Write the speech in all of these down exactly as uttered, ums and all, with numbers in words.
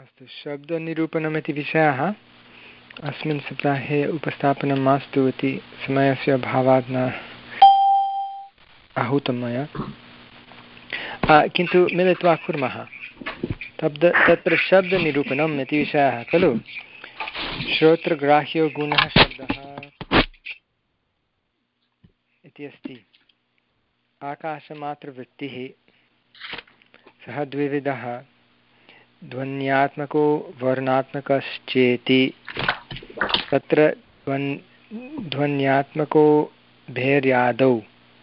अस्तु, शब्दनिरूपणमिति विषयः अस्मिन् सप्ताहे उपस्थापनं मास्तु इति समयस्य अभावात् न आहूतं मया, किन्तु मिलित्वा कुर्मः। तब्द तत्र शब्दनिरूपणम् इति विषयः खलु। श्रोत्रग्राह्यो गुणः शब्दः इति अस्ति। आकाशमात्रवृत्तिः सः द्विविधः, ध्वन्यात्मको वर्णात्मकश्चेति। तत्र ध्वन् ध्वन्यात्मको भेर्यादौ,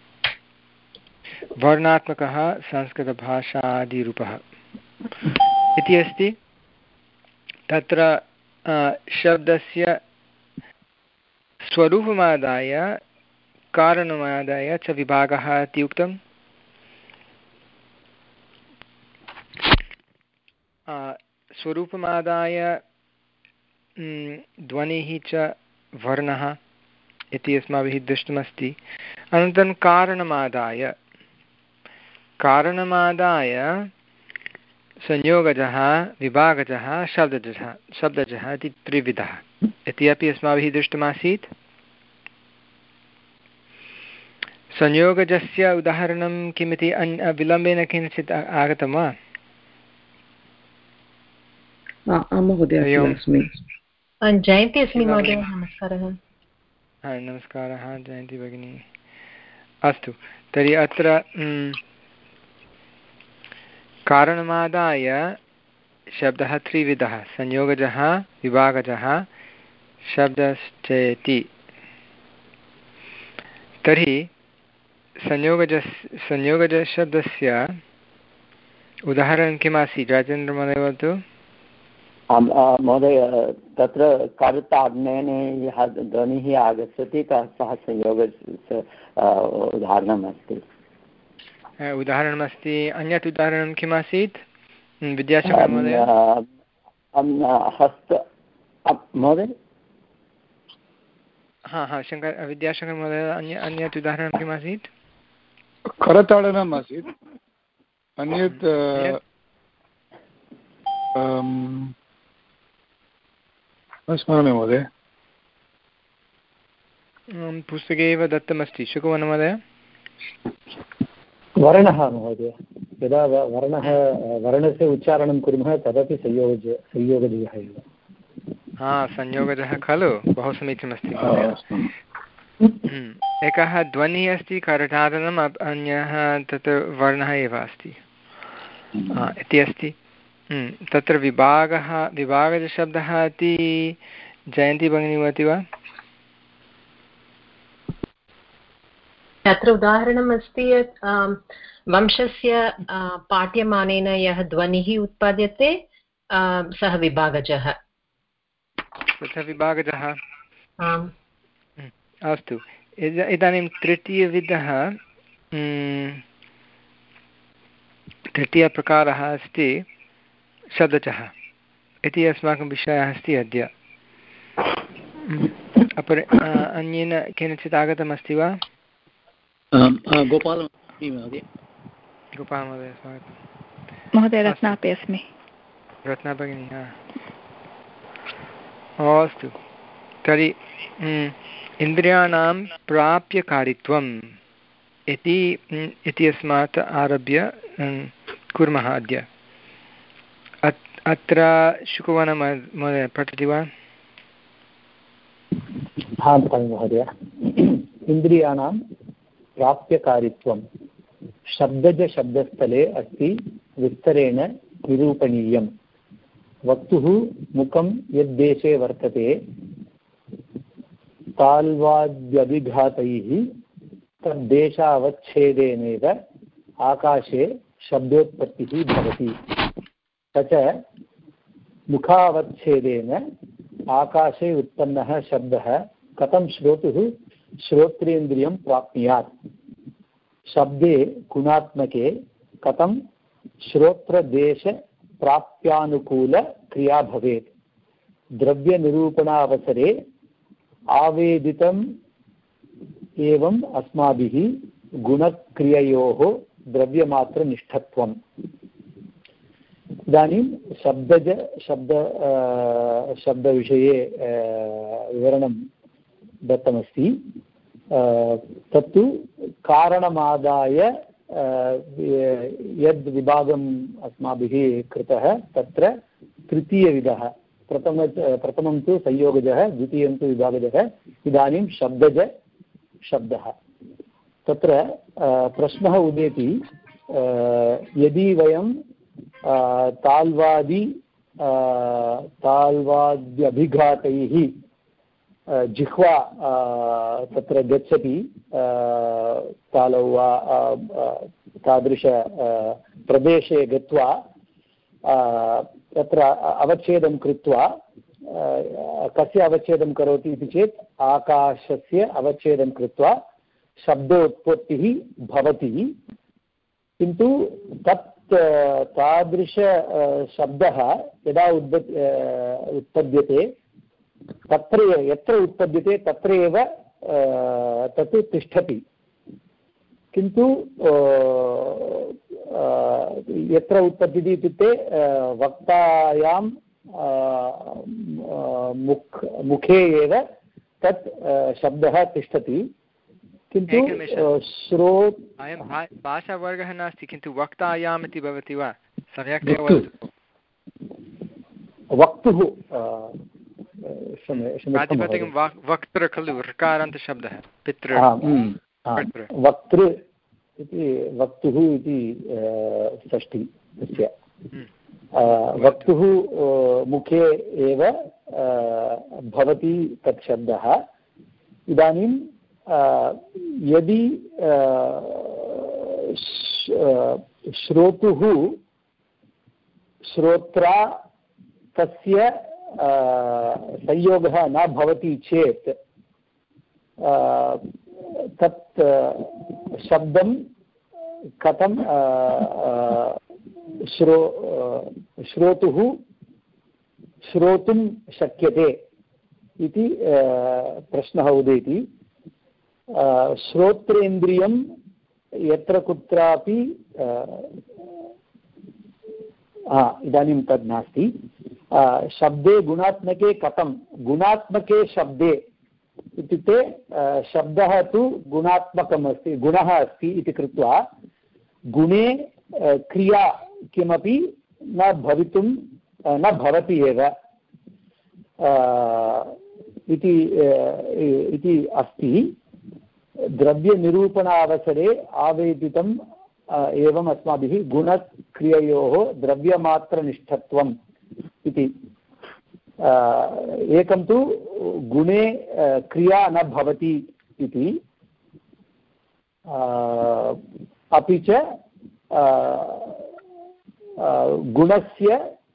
वर्णात्मकः संस्कृतभाषादिरूपः इति अस्ति। तत्र शब्दस्य स्वरूपमादाय कारणमादाय च विभागः इति उक्तम्। स्वरूपमादाय ध्वनिः च वर्णः इति अस्माभिः दृष्टमस्ति। अनन्तरं कारणमादाय कारणमादाय संयोगजः, विभागजः, शब्दजः शब्दजः इति त्रिविधः इति अपि अस्माभिः दृष्टमासीत्। संयोगजस्य उदाहरणं किमिति अन्य विलम्बेन किञ्चित् आगतं वा? जयन्ती अस्मि महोदय। नमस्कारः। नमस्कारः जयन्ती भगिनी। अस्तु, तर्हि अत्र कारणमादाय शब्दः त्रिविधः, संयोगजः, विभागजः, शब्दश्चेति। तर्हि संयोगजस्य संयोगजशब्दस्य उदाहरणं किम् आसीत्? राजेन्द्रमहोदय वदतु। महोदय, तत्र कर्ताज्ञेन यः ध्वनिः आगच्छति सः संयोगस्य उदाहरणम् अस्ति। उदाहरणमस्ति। अन्यत् उदाहरणं किम् आसीत् विद्याशङ्कर महोदय? हस्त महोदय। हा हा शङ्कर विद्याशङ्कर महोदय, अन्य अन्यत् उदाहरणं किम् आसीत्? करताडनम् आसीत्। अन्यत् न स्मरामि महोदय। पुस्तके एव दत्तमस्ति। शुकवन महोदय। वर्णः महोदय, यदा वर्णः वर्णस्य उच्चारणं कुर्मः तदपि संयोज संयोगजः एव। हा, संयोगजः खलु, बहु समीचीनमस्ति महोदय। एकः ध्वनिः अस्ति करताडनम्, अन्यः तत् वर्णः एव अस्ति इति अस्ति। तत्र विभागः विभागजशब्दः इति जयन्ती भगिनी वदति वा? तत्र उदाहरणम् अस्ति यत् वंशस्य पाठ्यमानेन यः ध्वनिः उत्पाद्यते सः विभागजः। तथा विभागजः। अस्तु, इदानीं तृतीयविधः तृतीयप्रकारः अस्ति शब्दजः इति अस्माकं विषयः अस्ति अद्य। अपरे अन्येन केनचित् आगतमस्ति वा? गोपाल महोदय। गोपाल महोदय स्वागतं। महोदय रत्ना अपि अस्मि। रत्ना भगिनी। अस्तु, तर्हि इन्द्रियाणां प्राप्यकारित्वम् इति इति अस्मात् आरभ्य कुर्मः अद्य। अत्र शुकवन महोदय पठति वा? हा महोदय। इन्द्रियाणां प्राप्यकारित्वं शब्दजशब्दस्थले अस्ति विस्तरेण निरूपणीयं। वक्तुः मुखं यद्देशे वर्तते ताल्वाद्यभिघातैः तद्देशावच्छेदेनैव आकाशे शब्दोत्पत्तिः भवति। स च मुखावच्छेदेन आकाशे उत्पन्नः शब्दः कथं श्रोतुः श्रोत्रेन्द्रियं प्राप्नुयात्। शब्दे गुणात्मके कथं श्रोत्रदेश प्राप्यानुकूलक्रिया भवेत्। द्रव्यनिरूपणावसरे आवेदितम् एवं अस्माभिः गुणक्रिययोः द्रव्यमात्रनिष्ठत्वम्। इदानीं शब्दज शब्द शब्दविषये विवरणं दत्तमस्ति। तत्तु कारणमादाय यद् विभागम् अस्माभिः कृतः तत्र तृतीयविधः। प्रथम प्रथमं तु संयोगजः, द्वितीयं तु विभागजः, इदानीं शब्दज शब्दः। तत्र प्रश्नः उदेति, यदि वयं ताल्वादि ताल्वाद्यभिघातैः जिह्वा तत्र गच्छति, तालौ वा तादृश प्रदेशे गत्वा तत्र अवच्छेदं कृत्वा, कस्य अवच्छेदं करोति इति चेत् आकाशस्य अवच्छेदं कृत्वा शब्दोत्पत्तिः भवति। किन्तु तत् तादृश शब्दः यदा उत्पद्यते तत्र यत्र उत्पद्यते तत्र एव तत् तिष्ठति। किन्तु यत्र उत्पद्यते इत्युक्ते वक्तायां मुख मुखे एव तत् शब्दः तिष्ठति। किन्तु श्रो अयं भाषावर्गः नास्ति, किन्तु वक्तायाम् इति भवति वा? सम्यक् वक्तुः प्रातिपदिकं वक्तृ खलु, ऋकारान्तशब्दः, पितृ वक्तृ इति वक्तुः इति षष्ठी तस्य। वक्तुः मुखे एव भवति तत् शब्दः। इदानीं यदि श्रोतुः श्रोत्रा तस्य संयोगः न भवति चेत् तत् शब्दं कथं श्रो श्रोतुः श्रोतुं शक्यते इति प्रश्नः उदेति। श्रोत्रेन्द्रियं यत्र कुत्रापि इदानीं तद् नास्ति। शब्दे गुणात्मके कथं, गुणात्मके शब्दे इत्युक्ते शब्दः तु गुणात्मकम् अस्ति, गुणः अस्ति इति कृत्वा गुणे क्रिया किमपि न भवितुं न भवति एव इति अस्ति। द्रव्यनिरूपणावसरे आवेदितम् एवम् अस्माभिः गुणक्रिययोः द्रव्यमात्रनिष्ठत्वम् इति। एकं तु गुणे क्रिया न भवति इति, अपि च गुणस्य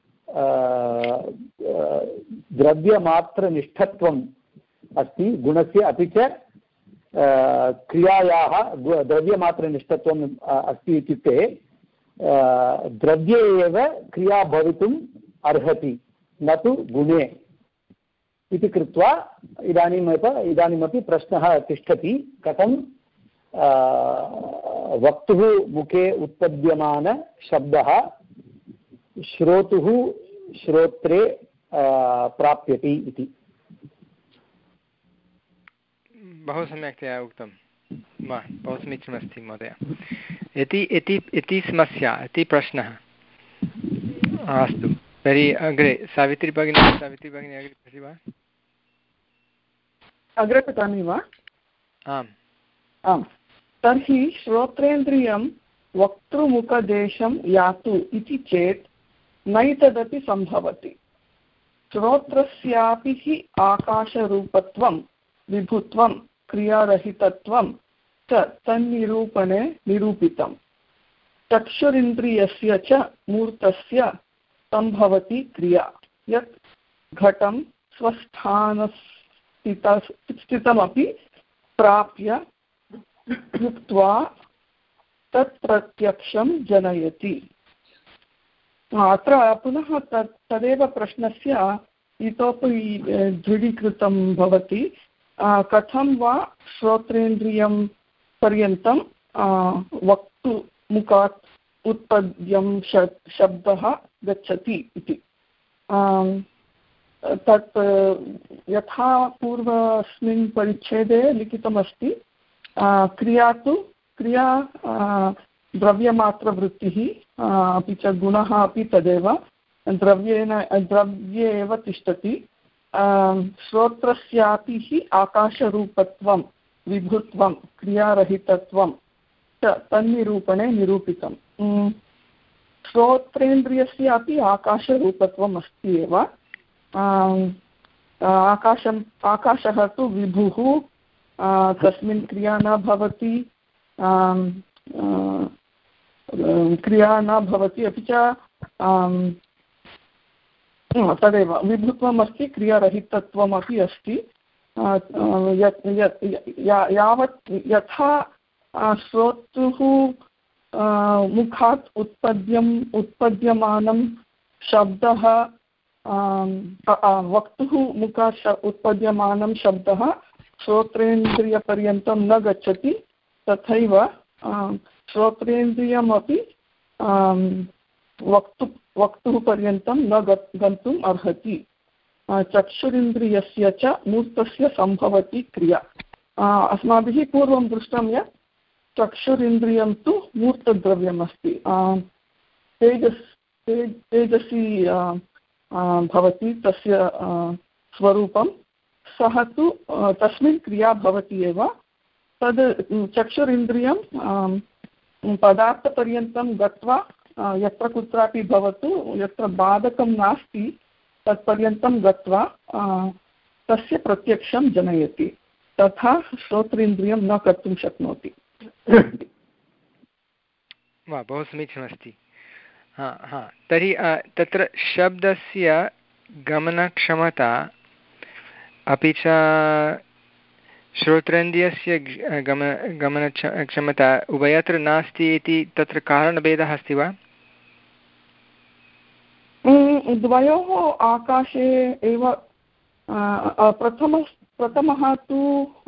द्रव्यमात्रनिष्ठत्वम् अस्ति गुणस्य, अपि च क्रियायाः द्रव्यमात्रनिष्ठत्वम् अस्ति। इत्युक्ते द्रव्ये एव क्रिया भवितुम् अर्हति, न तु गुणे इति कृत्वा इदानीमेव इदानीमपि प्रश्नः तिष्ठति, कथं वक्तुः मुखे उत्पद्यमानशब्दः श्रोतुः श्रोत्रे प्राप्यति इति। बहु सम्यक्तया उक्तं, बहु समीचीनमस्ति महोदय। इति इति इति समस्या, इति प्रश्नः। अस्तु, तर्हि अग्रे सावित्री भगिनी सावित्री भगिनी अग्रे पठति वा? अग्रे पठामि वा? आम् आम्। तर्हि श्रोत्रेन्द्रियं वक्तृमुखदेशं यातु इति चेत् नैतदपि सम्भवति। श्रोत्रस्यापि हि आकाशरूपत्वं विभुत्वं क्रियारहितत्वं च तन्निरूपणे निरूपितम्। चक्षुरिन्द्रियस्य च मूर्तस्य सम्भवति क्रिया, यत् घटं स्वस्थानस्थितमपि प्राप्य युक्त्वा तत् प्रत्यक्षं जनयति। अत्र पुनः तत् तदेव प्रश्नस्य इतोपि दृढीकृतं भवति। कथं वा श्रोत्रेन्द्रियं पर्यन्तं वक्तुमुखात् उत्पद्यं शब्दः गच्छति इति। तत् यथा पूर्वस्मिन् परिच्छेदे लिखितमस्ति, क्रिया तु क्रिया द्रव्यमात्रवृत्तिः, अपि च गुणः अपि तदेव द्रव्येन द्रव्ये एव तिष्ठति। श्रोत्रस्यापि हि आकाशरूपत्वं विभुत्वं क्रियारहितत्वं च तन्निरूपणे निरूपितम्। श्रोत्रेन्द्रियस्यापि आकाशरूपत्वम् अस्ति एव। आकाशम् आकाशः तु विभुः, तस्मिन् क्रिया न भवति, क्रिया न भवति, अपि च तदेव विभुत्वम् अस्ति, क्रियारहितत्वमपि अस्ति। यावत् यथा श्रोतुः मुखात् उत्पद्यम् उत्पद्यमानं शब्दः, वक्तुः मुखात् उत्पद्यमानं शब्दः श्रोत्रेन्द्रियपर्यन्तं न गच्छति, तथैव श्रोत्रेन्द्रियमपि वक्तु वक्तुः पर्यन्तं न गन्तुम् अर्हति। चक्षुरिन्द्रियस्य च मूर्तस्य सम्भवति क्रिया। अस्माभिः पूर्वं दृष्टं यत् चक्षुरिन्द्रियं तु मूर्तद्रव्यमस्ति, तेजस् तेजसी भवति तस्य स्वरूपं, सः तु तस्मिन् क्रिया भवति एव। तद् चक्षुरिन्द्रियं पदार्थपर्यन्तं गत्वा यत्र कुत्रापि भवतु, यत्र बाधकं नास्ति तत्पर्यन्तं गत्वा तस्य प्रत्यक्षं जनयति, तथा श्रोत्रेन्द्रियं न कर्तुं शक्नोति। वा, बहु समीचीनमस्ति। हा हा तर्हि तत्र शब्दस्य गमनक्षमता अपि च श्रोत्रेन्द्रियस्य गमन गमनक्षमता उभयत्र नास्ति इति तत्र कारणभेदः अस्ति वा? द्वयोः आकाशे एव प्रथम प्रथमः तु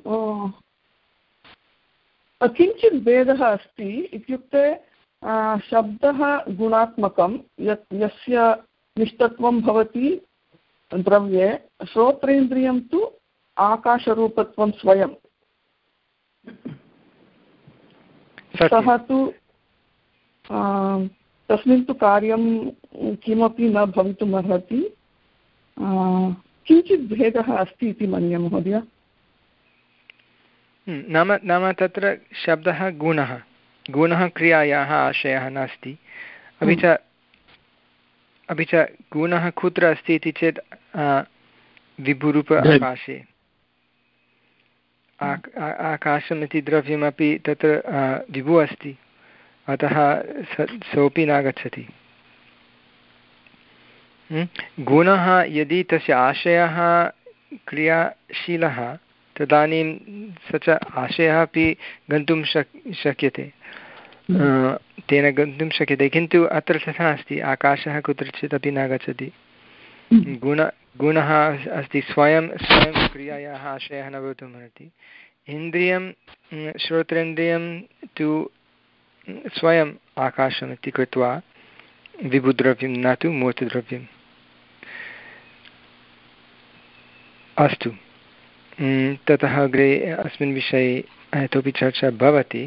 किञ्चित् भेदः अस्ति, इत्युक्ते शब्दः गुणात्मकं, यत् यस्य निष्ठत्वं भवति द्रव्ये, श्रोत्रेन्द्रियं तु आकाशरूपत्वं स्वयं। सः तु तस्मिन् तु कार्यं किमपि न भवितुम् अर्हति। किञ्चित् भेदः अस्ति इति मन्ये महोदय। नाम नाम तत्र शब्दः गुणः गुणः क्रियायाः आशयः नास्ति, अपि च अपि च गुणः कुत्र अस्ति इति चेत् विभुरूप आकाशे। आकाशम् इति द्रव्यमपि तत्र विभुः अस्ति, अतः सोऽपि नागच्छति। गुणः यदि तस्य आशयः क्रियाशीलः तदानीं स च आशयः अपि गन्तुं शक् शक्यते तेन गन्तुं शक्यते, किन्तु अत्र तथा अस्ति, आकाशः कुत्रचित् अपि न गच्छति। गुण गुणः अस्ति, स्वयं स्वयं क्रियायाः आशयः न भवितुम् अर्हति। इन्द्रियं श्रोत्रेन्द्रियं तु स्वयम् आकाशमिति कृत्वा विभुद्रव्यं न तु मूर्तद्रव्यम्। अस्तु, ततः अग्रे अस्मिन् विषये इतोपि चर्चा भवति।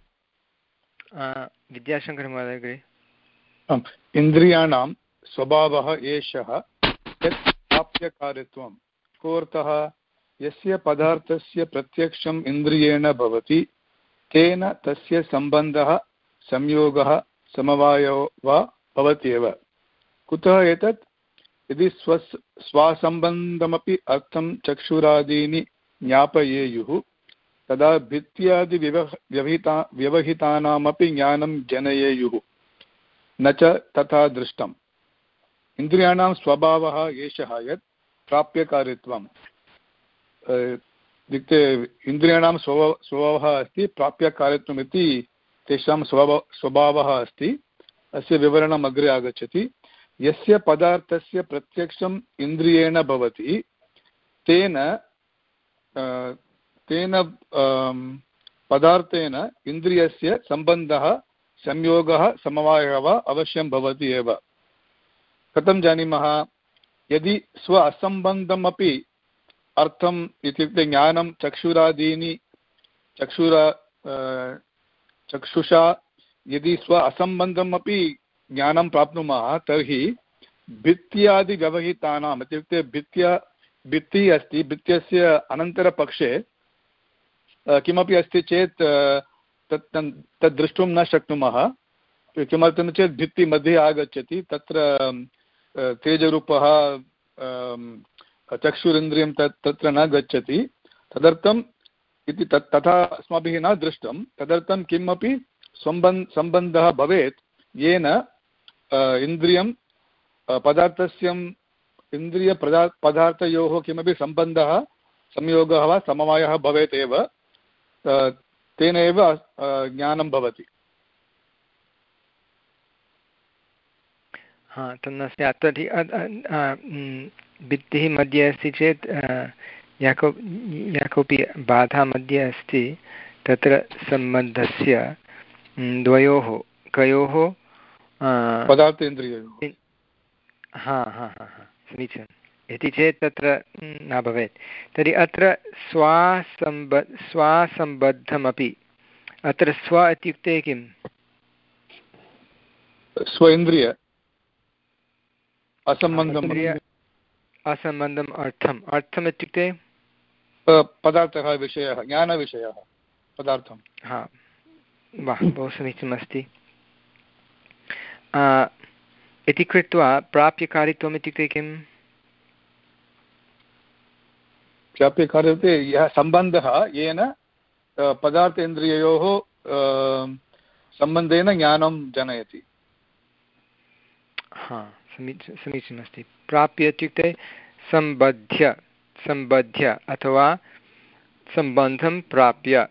विद्याशङ्करमहोदय अग्रे। इन्द्रियाणां स्वभावः एषः यत् प्राप्यकार्यत्वं कोऽर्थः यस्य पदार्थस्य प्रत्यक्षम् इन्द्रियेण भवति तेन तस्य सम्बन्धः संयोगः समवायो वा भवत्येव। कुतः एतत्? यदि स्व स्वासम्बन्धमपि अर्थं चक्षुरादीनि ज्ञापयेयुः तदा भित्त्यादि व्यवहिता व्यवहितानामपि ज्ञानं जनयेयुः, न च तथा दृष्टम्। इन्द्रियाणां स्वभावः एषः यत् प्राप्यकार्यत्वम्, इत्युक्ते इन्द्रियाणां स्वभाव स्वभावः अस्ति प्राप्यकार्यत्वम् इति तेषां स्वभाव स्वभावः अस्ति। अस्य विवरणम् अग्रे आगच्छति। यस्य पदार्थस्य प्रत्यक्षम् इन्द्रियेण भवति तेन तेन पदार्थेन इन्द्रियस्य सम्बन्धः संयोगः समवायः वा अवश्यं भवति एव। कथं जानीमः? यदि स्व असम्बन्धमपि अर्थम् इत्युक्ते ज्ञानं चक्षुरादीनि चक्षुरा चक्षुषा यदि स्व असम्बन्धमपि ज्ञानं प्राप्नुमः तर्हि भित्त्यादिव्यवहितानाम् इत्युक्ते भित्त्या भित्तिः अस्ति, भित्त्यस्य अनन्तरपक्षे किमपि अस्ति चेत् तत् तद् द्रष्टुं न शक्नुमः। किमर्थं चेत् भित्तिमध्ये आगच्छति, तत्र तेजरूपः चक्षुरिन्द्रियं तत् तत्र न गच्छति। तदर्थम् इति तत् तथा अस्माभिः न दृष्टं। तदर्थं किमपि सम्बन्ध सम्बन्धः भवेत् येन इन्द्रियं पदार्थस्य इन्द्रियपदा पदार्थयोः किमपि सम्बन्धः संयोगः वा समवायः भवेत् एव, तेन एव ज्ञानं भवति। हा तन्न स्यात्। तर्हि भित्तिः मध्ये अस्ति चेत् या को या कोऽपि बाधा मध्ये अस्ति तत्र सम्बन्धस्य द्वयोः कयोः पदार्थेन्द्रिययोः। हा हा हा हा समीचीनम् इति चेत् तत्र न भवेत्। तर्हि अत्र स्वासम्ब स्वासम्बद्धमपि, अत्र स्व इत्युक्ते किम्? स्व इन्द्रिय असम्बन्धम् असम्बन्धम् अर्थम् अर्थम् इत्युक्ते पदार्थः विषयः ज्ञानविषयः पदार्थं। हा वाह बहु समीचीनमस्ति। इति कृत्वा प्राप्यकारित्वम् इत्युक्ते किम्? प्राप्यकारित्वे यः सम्बन्धः येन पदार्थेन्द्रिययोः सम्बन्धेन ज्ञानं जनयति। हा समीची समीचीनमस्ति। प्राप्य इत्युक्ते सम्बध्य सम्बध्य अथवा सम्बन्धं प्राप्य।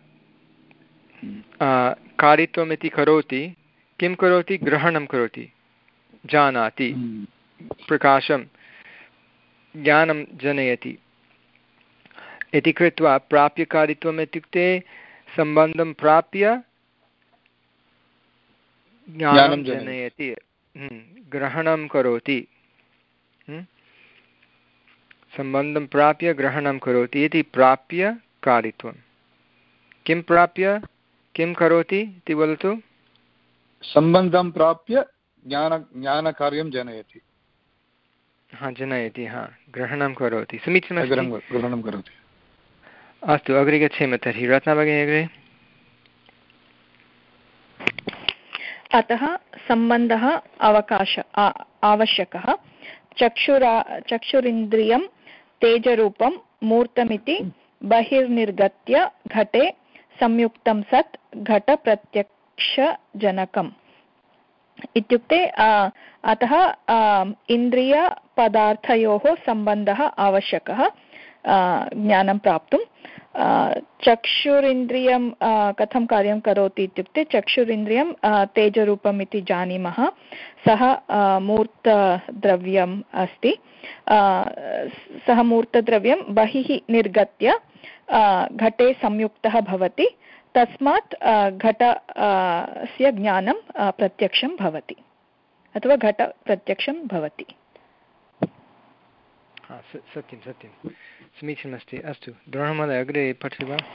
कारित्वम् इति करोति, किं करोति? ग्रहणं करोति, जानाति, प्रकाशं ज्ञानं जनयति। इति कृत्वा प्राप्यकारित्वम् इत्युक्ते सम्बन्धं प्राप्य ज्ञानं जनयति, ग्रहणं करोति, सम्बन्धं प्राप्य ग्रहणं करोति इति प्राप्य कारित्वं। किं प्राप्य किं करोति इति वदतु? सम्बन्धं प्राप्य ज्ञान ज्ञानकार्यं जनयति। हा जनयति, हा ग्रहणं करोति। समीचीनमस्ति, ग्रहणं करोति। अस्तु अग्रे गच्छेम तर्हि। रत्ना भगिनी अग्रे। अतः सम्बन्धः अवकाश आवश्यकः। चक्षुरा चक्षुरिन्द्रियं तेजरूपं मूर्तमिति बहिर्निर्गत्य घटे संयुक्तं सत् घटप्रत्यक्षजनकम्। इत्युक्ते अतः इन्द्रियपदार्थयोः सम्बन्धः आवश्यकः ज्ञानं प्राप्तुं। चक्षुरिन्द्रियं कथं कार्यं करोति इत्युक्ते चक्षुरिन्द्रियं तेजरूपम् इति जानीमः। सः मूर्तद्रव्यम् अस्ति। सः मूर्तद्रव्यं बहिः निर्गत्य घटे संयुक्तः भवति। तस्मात् घटस्य ज्ञानं प्रत्यक्षं भवति अथवा घटप्रत्यक्षं भवति। सत्यं सत्यं समीचीनमस्ति। अस्तु द्रोणमहोदय अग्रे पठति वा?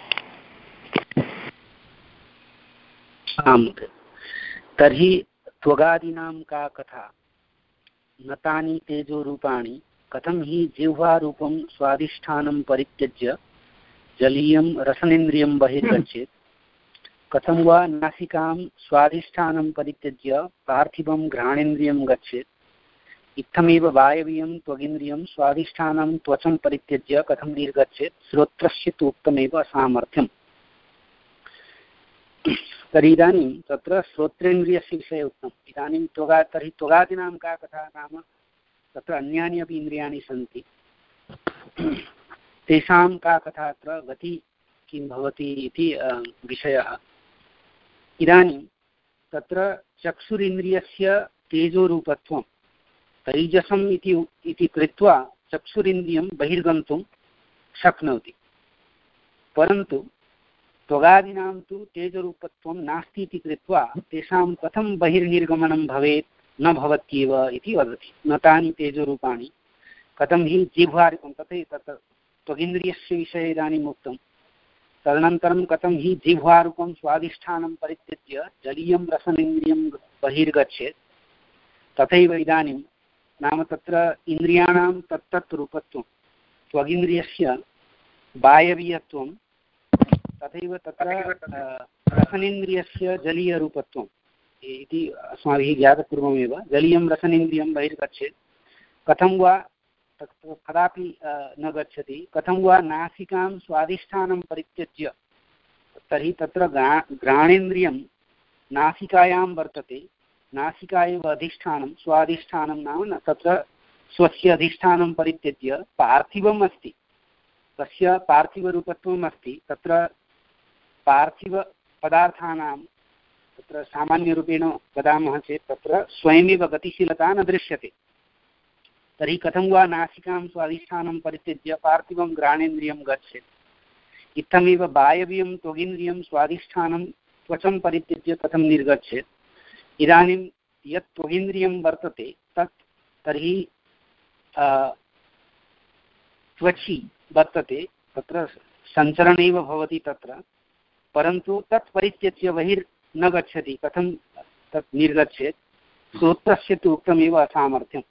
आम्, तर्हि त्वगादीनां का कथा? न तानि तेजोरूपाणि कथं हि जिह्वारूपं स्वादिष्ठानं परित्यज्य जलीयं रसनेन्द्रियं बहिर्गच्छेत्? कथं वा नासिकां स्वादिष्ठानं परित्यज्य पार्थिवं घ्राणेन्द्रियं गच्छेत्? इत्थमेव वायवीयं त्वगिन्द्रियं स्वादिष्ठानं त्वचं परित्यज्य कथं निर्गच्छेत्? श्रोत्रस्य तु उक्तमेव असामर्थ्यम्। तर्हि इदानीं तत्र श्रोत्रेन्द्रियस्य विषये उक्तम्। इदानीं त्वगा तर्हि त्वगादीनां का कथा नाम तत्र अन्यानि अपि इन्द्रियाणि सन्ति, तेषां का कथा अत्र गति किं भवति इति विषयः। इदानीं तत्र चक्षुरिन्द्रियस्य तेजोरूपत्वं तैजसम् इति इति कृत्वा चक्षुरिन्द्रियं बहिर्गन्तुं शक्नोति, परन्तु त्वगादीनां तु तेजरूपत्वं नास्ति इति कृत्वा तेषां कथं बहिर्निर्गमनं भवेत् न भवत्येव इति वदति। न तानि तेजरूपाणि कथं हि जिह्वारूपं तथैव तत् त्वगिन्द्रियस्य विषये इदानीम् उक्तं। तदनन्तरं कथं हि जिह्वारूपं स्वादिष्ठानं परित्यज्य जलीयं रसनेन्द्रियं बहिर्गच्छेत् तथैव इदानीं नाम तत्र इन्द्रियाणां तत्तत् रूपत्वं त्वगिन्द्रियस्य वायवीयत्वं तथैव तत्र रसनेन्द्रियस्य जलीयरूपत्वम् इति अस्माभिः ज्ञातपूर्वमेव। जलीयं रसनेन्द्रियं बहिर्गच्छेत् कथं वा तत्र कदापि न गच्छति। कथं वा नासिकां स्वादिष्ठानं परित्यज्य तर्हि तत्र घ्राणेन्द्रियं नासिकायां वर्तते। नासिका एव अधिष्ठानं स्वाधिष्ठानं नाम तत्र स्वस्य अधिष्ठानं परित्यज्य पार्थिवम् अस्ति तस्य पार्थिवरूपत्वम् अस्ति। तत्र पार्थिवपदार्थानां तत्र सामान्यरूपेण वदामः चेत् तत्र स्वयमेव गतिशीलता न दृश्यते। तर्हि कथं वा नासिकां स्वाधिष्ठानं परित्यज्य पार्थिवं घ्राणेन्द्रियं गच्छेत्। इत्थमेव वायवीयं त्वगिन्द्रियं स्वाधिष्ठानं त्वचं परित्यज्य कथं निर्गच्छेत्। इदानीं यत् त्वगिन्द्रियं वर्तते तत् तर्हि त्वचि वर्तते तत्र सञ्चरणेव भवति तत्र, परन्तु तत् परित्यज्य बहिर्न गच्छति। कथं तत् निर्गच्छेत्। श्रोत्रस्य तु उक्तमेव असामर्थ्यम्।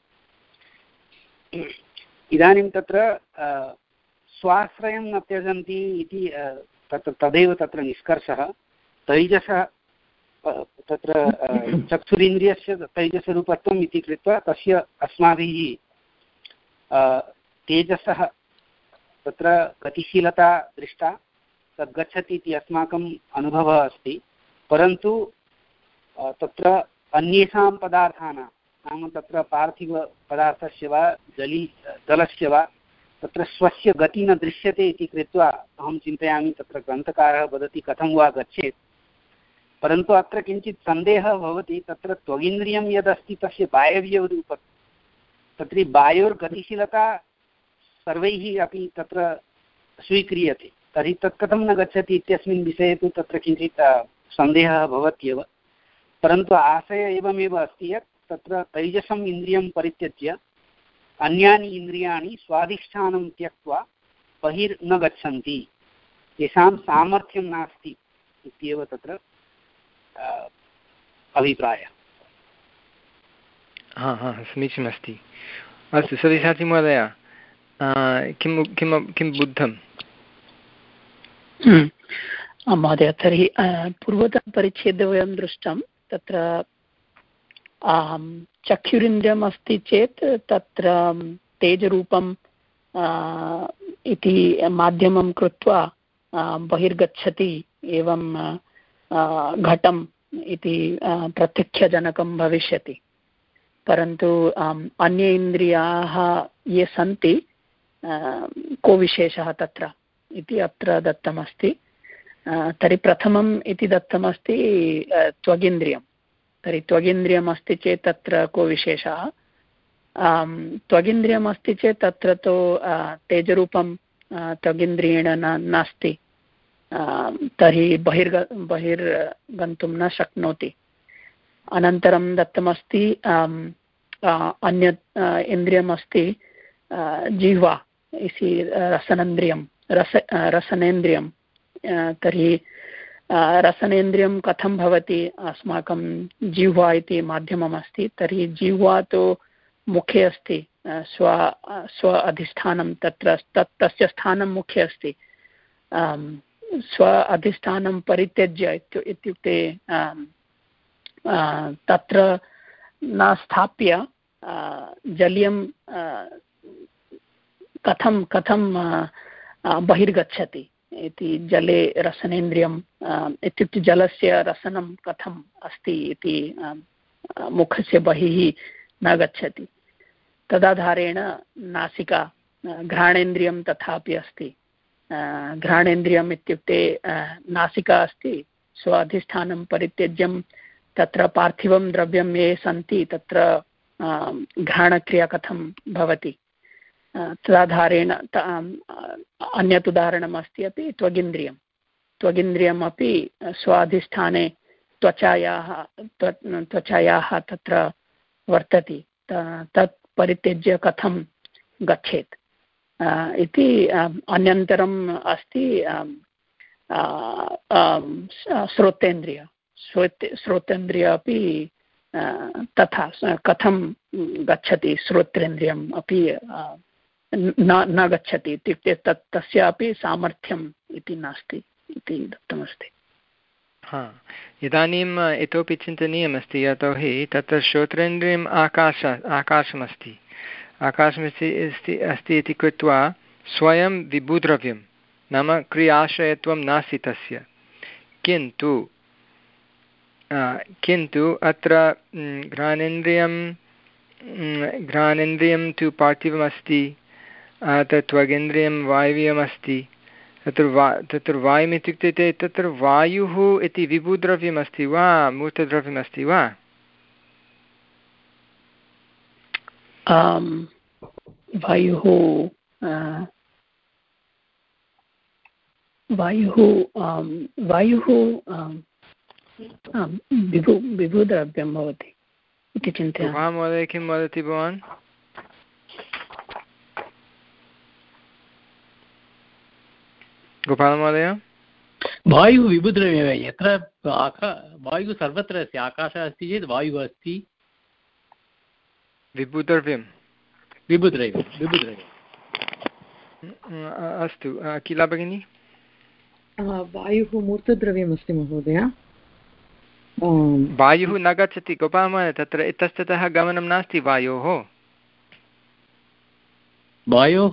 इदानीं तत्र स्वाश्रयं न त्यजन्ति इति तत्र तदेव तत्र निष्कर्षः। तैजसः तत्र चक्षुरिन्द्रियस्य तैजसरूपत्वम् इति कृत्वा तस्य अस्माभिः तेजसः तत्र गतिशीलता दृष्टा तद् गच्छति इति अस्माकम् अनुभवः अस्ति। परन्तु तत्र अन्येषां पदार्थानां नाम तत्र पार्थिवपदार्थस्य वा जली जलस्य वा तत्र स्वस्य गतिः न दृश्यते इति कृत्वा अहं चिन्तयामि तत्र ग्रन्थकारः वदति कथं वा गच्छेत्। परन्तु अत्र किञ्चित् सन्देहः भवति। तत्र त्वगिन्द्रियं यदस्ति तस्य वायव्यरूपं तत्र वायोर्गतिशीलता सर्वैः अपि तत्र स्वीक्रियते। तर्हि तत् कथं न गच्छति इत्यस्मिन् विषये तु तत्र किञ्चित् सन्देहः भवत्येव। परन्तु आशयः एवमेव अस्ति यत् तत्र तैजसम् इन्द्रियं परित्यज्य अन्यानि इन्द्रियाणि स्वाधिष्ठानं त्यक्त्वा बहिर्न गच्छन्ति। तेषां सामर्थ्यं नास्ति इत्येव तत्र अभिप्रायः। हा हा समीचीनमस्ति। अस्तु सव्यसाची महोदय किं किं किं बुद्धं? महोदय तर्हि पूर्वतनपरिच्छेदे वयं दृष्टं तत्र चक्षुरिन्द्रियम् अस्ति चेत् तत्र तेजरूपं इति माध्यमं कृत्वा बहिर्गच्छति एवं घटम् इति प्रत्यक्षजनकं भविष्यति। परन्तु अन्ये इन्द्रियाः ये सन्ति को विशेषः तत्र इति अत्र दत्तमस्ति। तर्हि प्रथमम् इति दत्तमस्ति त्वगिन्द्रियं। तर्हि त्वगिन्द्रियम् अस्ति चेत् तत्र को विशेषः? त्वगिन्द्रियम् अस्ति चेत् तत्र तु तेजरूपं त्वगिन्द्रियेण न नास्ति। तर्हि बहिर्ग बहिर्गन्तुं न शक्नोति। अनन्तरं दत्तमस्ति अन्यत् इन्द्रियमस्ति जिह्वा इति रसनेन्द्रियं रस रसनेन्द्रियं। तर्हि रसनेन्द्रियं कथं भवति? अस्माकं जिह्वा इति माध्यमम् अस्ति। तर्हि जिह्वा तु मुखे अस्ति। स्व स्व अधिष्ठानं तत्र तत् तस्य स्थानं मुखे अस्ति। स्व अधिष्ठानं परित्यज्य इत्युक्ते तत्र न स्थाप्य जलीयं कथं कथं बहिर्गच्छति इति। जले रसनेन्द्रियं इत्युक्ते जलस्य रसनं कथम् अस्ति इति मुखस्य बहिः न गच्छति। तदाधारेण नासिका घ्राणेन्द्रियं तथापि अस्ति। घ्राणेन्द्रियम् इत्युक्ते नासिका अस्ति। स्व अधिष्ठानं परित्यज्यं तत्र पार्थिवं द्रव्यं ये सन्ति तत्र घ्राणक्रिया कथं भवति। तदाधारेण अन्यत् उदाहरणम् अस्ति अपि त्वगिन्द्रियं। त्वगिन्द्रियमपि स्वाधिष्ठाने त्वचायाः त्वचायाः तत्र वर्तति, तत् परित्यज्य कथं गच्छेत् इति अन्यन्तरम् अस्ति श्रोतेन्द्रिय श्रोते श्रोतेन्द्रिय अपि तथा कथं गच्छति, श्रोत्रेन्द्रियम् अपि न न गच्छति, इत्युक्ते तत् तस्यापि सामर्थ्यम् इति नास्ति इति दत्तमस्ति। हा, इदानीम् इतोपि चिन्तनीयमस्ति, यतोहि तत्र श्रोत्रेन्द्रियम् आकाश आकाशमस्ति आकाशमस्ति अस्ति अस्ति इति कृत्वा स्वयं विभुद्रव्यं नाम क्रियाश्रयत्वं नास्ति तस्य, किन्तु किन्तु अत्र घ्राणेन्द्रियं घ्राणेन्द्रियं तु पार्थिवमस्ति, त्वगेन्द्रियं वायवीयमस्ति, तत्र वा तत्र वायुम् इत्युक्ते ते तत्र वायुः इति विभुद्रव्यमस्ति वा मूर्तद्रव्यमस्ति वा? वायुः वायुः वायुः विभु विभुद्रव्यं भवति इति चिन्तयामि। महोदय किं वदति भवान्? गोपालमहोदय, वायुः विभुद्रव्यमेव, यत्र वायुः सर्वत्र अस्ति, आकाशः अस्ति चेत् वायुः अस्ति, विभुद्रव्यं विभुद्रव्यं विभुद्रव्यम् अस्तु। अखिला भगिनी? वायुः मूर्तद्रव्यमस्ति महोदय। वायुः न गच्छति गोपालमहोदय, तत्र इतस्ततः गमनं नास्ति वायोः। वायोः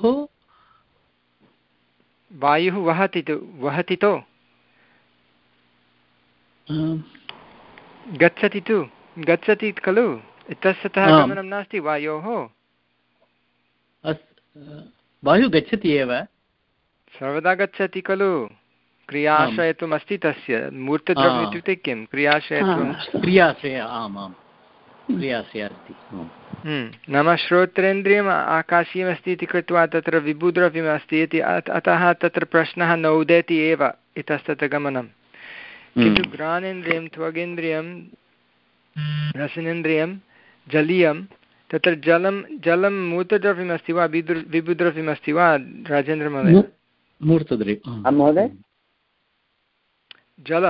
वायुः वहति तु वहति तो गच्छति तु गच्छति खलु, इतस्ततः गमनं नास्ति वायोः। वायुः गच्छति एव, सर्वदा गच्छति खलु, क्रियाश्रयत्वम् अस्ति तस्य। मूर्तद्रव्यम् इत्युक्ते किं? क्रियाश्रयत्वं। क्रियाश्रय, आम् आम्, क्रियाश्रय अस्ति। नाम श्रोत्रेन्द्रियम् आकाशीयमस्ति इति कृत्वा तत्र विभुद्रव्यम् अस्ति इति, अतः तत्र प्रश्नः न उदेति एव इतस्ततः गमनं। किन्तु घ्राणेन्द्रियं, त्वगेन्द्रियं, रसनेन्द्रियं, जलीयं, तत्र जलं जलं मूर्तद्रव्यमस्ति वा विभुद्रव्यमस्ति वा राजेन्द्रमहोदय? मूर्तद्रव्यं महोदय। जलं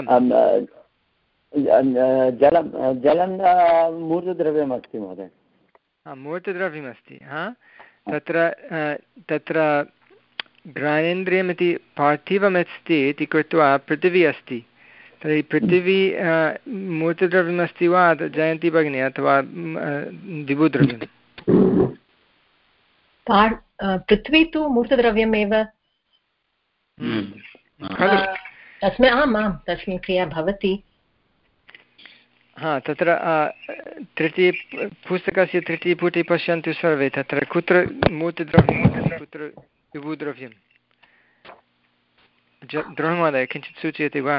जलं जलं मूर्तद्रव्यमस्ति महोदय। मूर्तद्रव्यमस्ति। हा, तत्र तत्र घ्राणेन्द्रियमिति पार्थिवमस्ति इति कृत्वा पृथिवी अस्ति, तर्हि पृथिवी मूर्तद्रव्यमस्ति वा जयन्ती भगिनी, अथवा विभुद्रव्यं? पृथ्वी तु मूर्तद्रव्यमेव खलु, तस्मिन् आम् आम् तस्मिन् क्रिया भवति। हा, तत्र तृतीय पुस्तकस्य तृतीयपुटे पश्यन्तु सर्वे, तत्र कुत्र मूर्तद्रव्यं कुत्र विभुद्रव्यं? द्रोणमहोदय किञ्चित् सूचयति वा?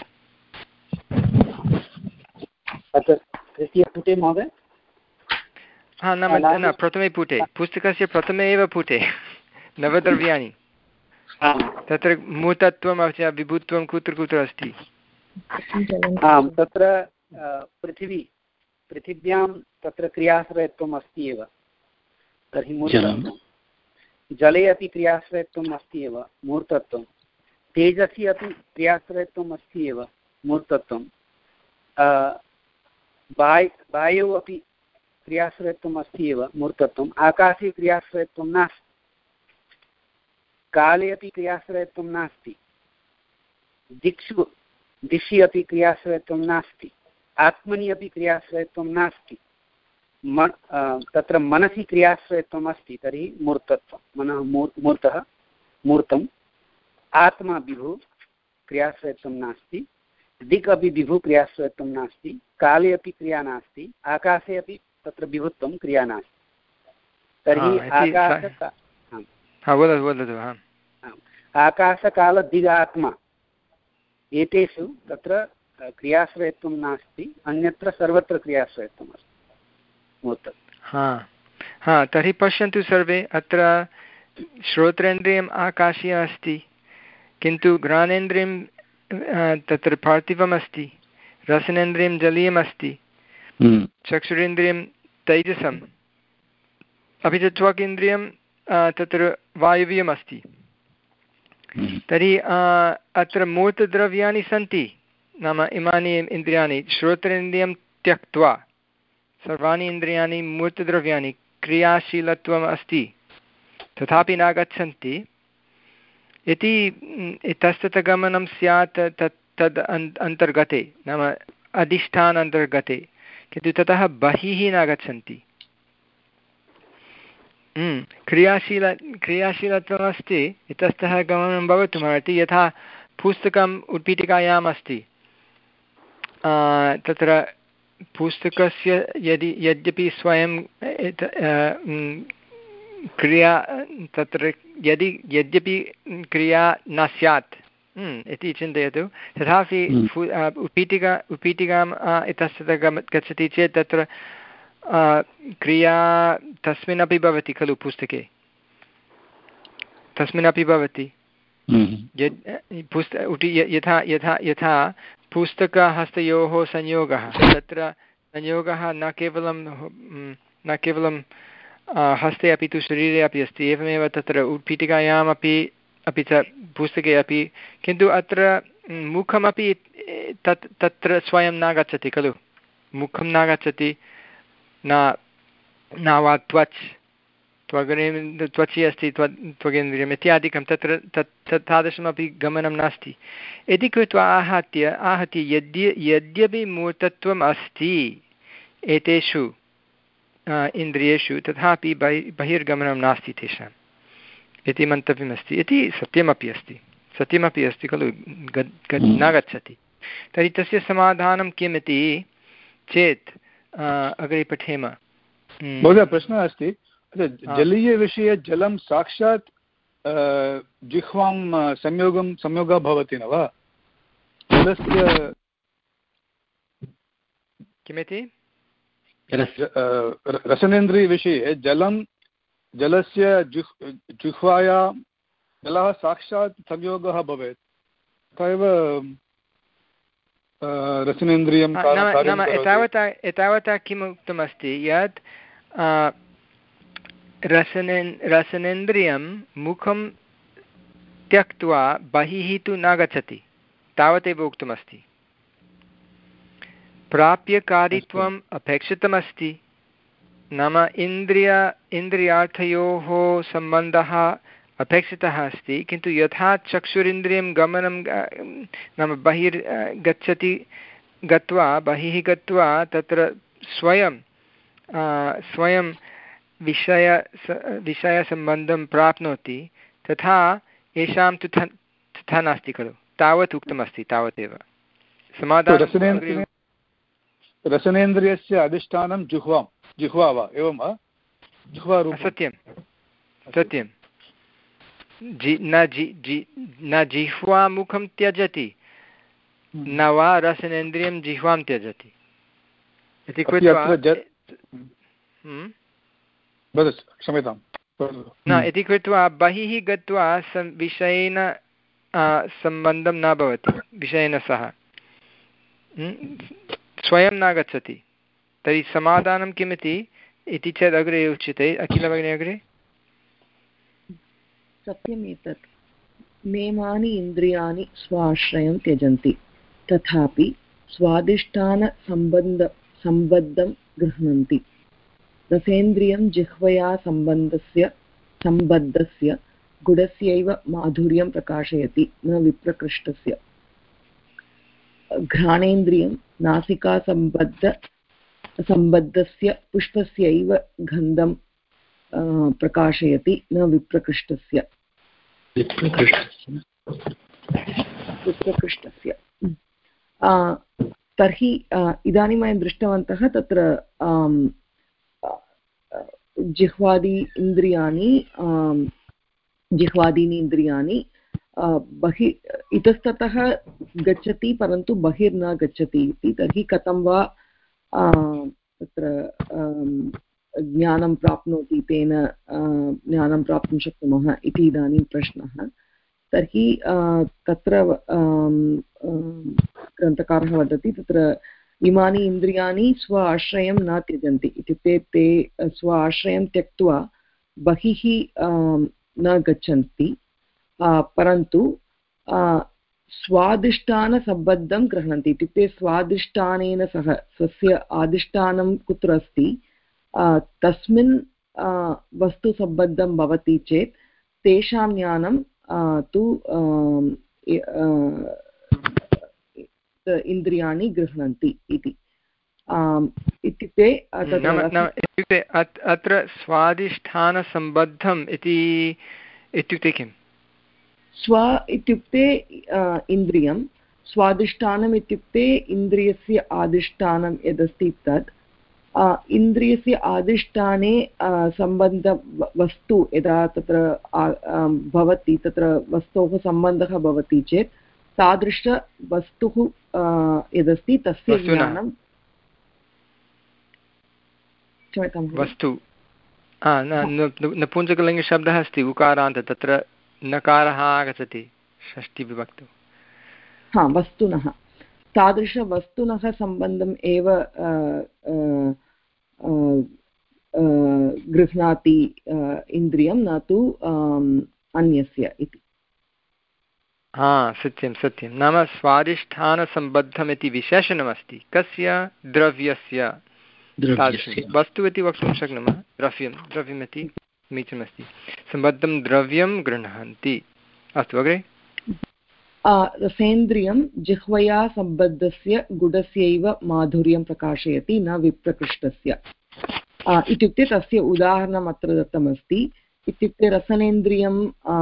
तृतीयपुटे महोदय? हा, नाम न, प्रथमे पुटे, पुस्तकस्य प्रथमे एव पुटे नवद्रव्याणि, तत्र मूर्तत्वम् अथवा विभुत्वं कुत्र कुत्र अस्ति? आम्, तत्र पृथिवी पृथिव्यां तत्र क्रियाश्रयत्वम् अस्ति एव, तर्हि मूर्तत्वं। जले अपि क्रियाश्रयत्वम् अस्ति एव, मूर्तत्वं। तेजसि अपि क्रियाश्रयत्वम् अस्ति एव, मूर्तत्वं। वाय् वायौ अपि क्रियाश्रयत्वम् अस्ति एव, मूर्तत्वम्। आकाशे क्रियाश्रयत्वं नास्ति, काले अपि क्रियाश्रयत्वं नास्ति, दिक्षु दिशि अपि क्रियाश्रयत्वं नास्ति, आत्मनि अपि क्रियाश्रयत्वं नास्ति, मन तत्र मनसि क्रियाश्रयत्वम् अस्ति, तर्हि मूर्तत्वं। मनः मूर्तः मूर्तम्। आत्मा विभुः, क्रियाश्रयत्वं नास्ति, दिक् अपि विभुः, क्रियाश्रयत्वं नास्ति, काले अपि क्रिया नास्ति, आकाशे अपि तत्र विभुत्वं क्रिया नास्ति, तर्हि आकाश आकाशकाल दिगात्मा एतेषु तत्र क्रियाश्रयत्वं नास्ति, अन्यत्र सर्वत्र क्रियाश्रयत्वम् अस्ति, मूर्तत्वं। हा हा, तर्हि पश्यन्तु सर्वे, अत्र श्रोत्रेन्द्रियम् आकाशीय अस्ति, किन्तु घ्राणेन्द्रियं तत्र पार्थिवमस्ति, रसनेन्द्रियं जलीयमस्ति, चक्षुरेन्द्रियं तैजसम्, अपि च त्वगिन्द्रियं तत्र वायव्यमस्ति। तर्हि अत्र मूर्तद्रव्याणि सन्ति, नाम इमानि इन्द्रियाणि श्रोत्रेन्द्रियं त्यक्त्वा सर्वाणि इन्द्रियाणि मूर्तद्रव्याणि क्रियाशीलत्वम् अस्ति तथापि न गच्छन्ति इति इतस्ततः गमनं स्यात् तत् तद् अन्तर्गते नाम अधिष्ठानान्तर्गते, किन्तु ततः बहिः न गच्छन्ति। क्रियाशील क्रियाशीलत्वम् अस्ति, इतस्ततः गमनं भवितुमर्हति। यथा पुस्तकम् उत्पीठिकायाम् अस्ति, तत्र पुस्तकस्य यदि यद्यपि स्वयं क्रिया तत्र यदि यद्यपि क्रिया न स्यात् इति चिन्तयतु, तथापि उत्पीठिका उत्पीठिकाम् इतस्ततः गच्छति चेत् तत्र क्रिया तस्मिन्नपि भवति खलु, पुस्तके तस्मिन्नपि भवति। पुस्त यथा यथा यथा पुस्तकहस्तयोः संयोगः, तत्र संयोगः न केवलं न केवलं हस्ते अपि तु शरीरे अपि अस्ति, एवमेव तत्र उत्पीठिकायामपि अपि च पुस्तके अपि, किन्तु अत्र मुखमपि तत् तत्र स्वयं न गच्छति खलु, मुखं न गच्छति, न न वा त्वच् त्वग्रेन्द्र त्वचि अस्ति त्व त्वगेन्द्रियम् इत्यादिकं तत्र तत् तादृशमपि गमनं नास्ति इति कृत्वा आहत्य आहत्य यद्य यद्यपि मूर्तत्वम् अस्ति एतेषु इन्द्रियेषु, तथापि बहि बहिर्गमनं नास्ति तेषाम् इति मन्तव्यमस्ति। इति सत्यमपि अस्ति, सत्यमपि अस्ति खलु, न गच्छति। तर्हि तस्य समाधानं किम् इति चेत् अग्रे पठेम। महोदय प्रश्नः अस्ति, जलीयविषये जलं साक्षात् जिह्वां संयोगं संयोगः भवति न वा? जलस्य किमिति रसनेन्द्रियविषये जलं जलस्य जिह् जिह्वायां जलः साक्षात् संयोगः भवेत्, तथा एव रसनेन्द्रियं नाम एतावता एतावता किम् उक्तमस्ति यत् रसने रसनेन्द्रियं मुखं त्यक्त्वा बहिः तु न गच्छति, तावदेव उक्तमस्ति। प्राप्यकारित्वम् अपेक्षितमस्ति, नाम इन्द्रिय इन्द्रियार्थयोः सम्बन्धः अपेक्षितः अस्ति, किन्तु यथा चक्षुरिन्द्रियं गमनं नाम बहिर् गच्छति, गत्वा बहिः गत्वा तत्र स्वयं स्वयं विषय विषयसम्बन्धं प्राप्नोति, तथा येषां तु तथा नास्ति खलु, तावत् उक्तमस्ति, तावदेव समाधानं। रसनेन्द्रियस्य अधिष्ठानं जिह्वां जिह्वा वा, एवं वा? जिह्वारूपं सत्यं सत्यं जि न जि जि न जिह्वा मुखं त्यजति, न वा रसनेन्द्रियं जिह्वां त्यजति इति कृत्वा क्षम्यतां न इति कृत्वा बहिः गत्वा विषयेन सम्बन्धं न भवति, विषयेन सह स्वयं न गच्छति। तर्हि समाधानं किमिति इति चेत् अग्रे उच्यते। अखिल भगिनी अग्रे। सत्यमेतत्, नेमानि इन्द्रियाणि स्वाश्रयं त्यजन्ति, तथापि स्वादिष्ठानसम्बन्ध सम्बद्धं गृह्णन्ति। रसेन्द्रियं जिह्वया सम्बन्धस्य सम्बद्धस्य गुडस्यैव माधुर्यं प्रकाशयति, न विप्रकृष्टस्य। घ्राणेन्द्रियं नासिकासम्बद्ध सम्बद्धस्य पुष्पस्यैव गन्धं प्रकाशयति, न विप्रकृष्टस्य विप्रकृष्टस्य। तर्हि इदानीं वयं दृष्टवन्तः तत्र जिह्वादि इन्द्रियाणि जिह्वादीनि इन्द्रियाणि बहिः इतस्ततः गच्छति, परन्तु बहिर्न गच्छति इति। तर्हि कथं वा तत्र ज्ञानं प्राप्नोति, तेन ज्ञानं प्राप्तुं शक्नुमः इति इदानीं प्रश्नः। तर्हि तत्र ग्रन्थकारः वदति तत्र इमानि इन्द्रियाणि स्व आश्रयं न त्यजन्ति इत्युक्ते ते स्व आश्रयं त्यक्त्वा बहिः न गच्छन्ति परन्तु स्वादिष्टानसम्बद्धं गृह्णन्ति इत्युक्ते स्वादिष्टानेन सह स्वस्य आदिष्टानं कुत्र अस्ति तस्मिन् वस्तुसम्बद्धं भवति चेत् तेषां ज्ञानं तु इन्द्रियाणि गृह्णन्ति इति इत्युक्ते इत्युक्ते अत्र स्वादिष्ठानसम्बद्धम् इति इत्युक्ते किम् स्व इत्युक्ते इन्द्रियं स्वादिष्टानम् इत्युक्ते इन्द्रियस्य आदिष्टानं यदस्ति तत् इन्द्रियस्य आदिष्टाने सम्बन्ध वस्तु यदा तत्र भवति तत्र वस्तोः सम्बन्धः भवति चेत् तादृशवस्तुः यदस्ति तस्य ज्ञानं वस्तु नपुंसकलिङ्गशब्दः अस्ति उकारान्त तत्र नकारः आगच्छति षष्टिविभक्तौ हा वस्तुनः तादृशवस्तुनः सम्बन्धम् एव गृह्णाति इन्द्रियं न तु अन्यस्य इति हा सत्यं सत्यं नाम स्वादिष्ठानसम्बद्धम् इति विशेषणमस्ति कस्य द्रव्यस्य वस्तु इति वक्तुं शक्नुमः द्रव्यं द्रव्यमिति समीचीनमस्ति सम्बद्धं द्रव्यं गृह्णन्ति अस्तु अग्रे रसेन्द्रियं जिह्वया सम्बद्धस्य गुडस्यैव माधुर्यं प्रकाशयति न विप्रकृष्टस्य इत्युक्ते तस्य उदाहरणम् अत्र दत्तमस्ति इत्युक्ते रसनेन्द्रियं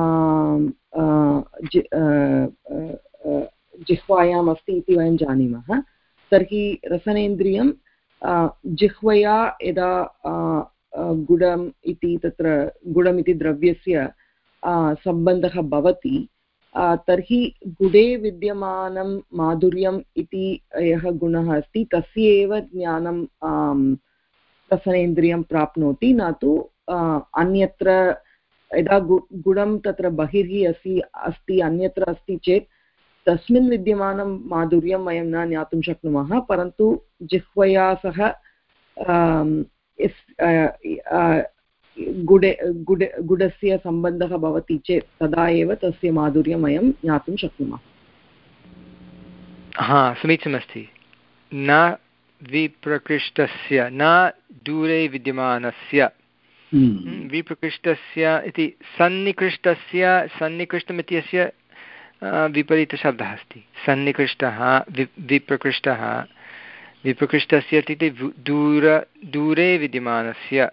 जिह्वायाम् अस्ति इति वयं जानीमः तर्हि रसनेन्द्रियं जिह्वया यदा गुडम् इति तत्र गुडमिति द्रव्यस्य सम्बन्धः भवति तर्हि गुडे विद्यमानं माधुर्यम् इति यः गुणः अस्ति तस्य एव ज्ञानं रसनेन्द्रियं प्राप्नोति न तु अन्यत्र यदा गु गुडं तत्र बहिर्हि अस्ति अस्ति अन्यत्र अस्ति चेत् तस्मिन् विद्यमानं माधुर्यं वयं न ज्ञातुं शक्नुमः परन्तु जिह्वया सह गुडे गुडे गुडस्य सम्बन्धः भवति चेत् तदा एव तस्य माधुर्यं वयं ज्ञातुं शक्नुमः हा समीचीनमस्ति न विप्रकृष्टस्य न दूरे विद्यमानस्य विप्रकृष्टस्य इति सन्निकृष्टस्य सन्निकृष्टमिति अस्य विपरीतशब्दः अस्ति सन्निकृष्टः वि विप्रकृष्टः विप्रकृष्टस्य इत्युक्ते दूर दूरे विद्यमानस्य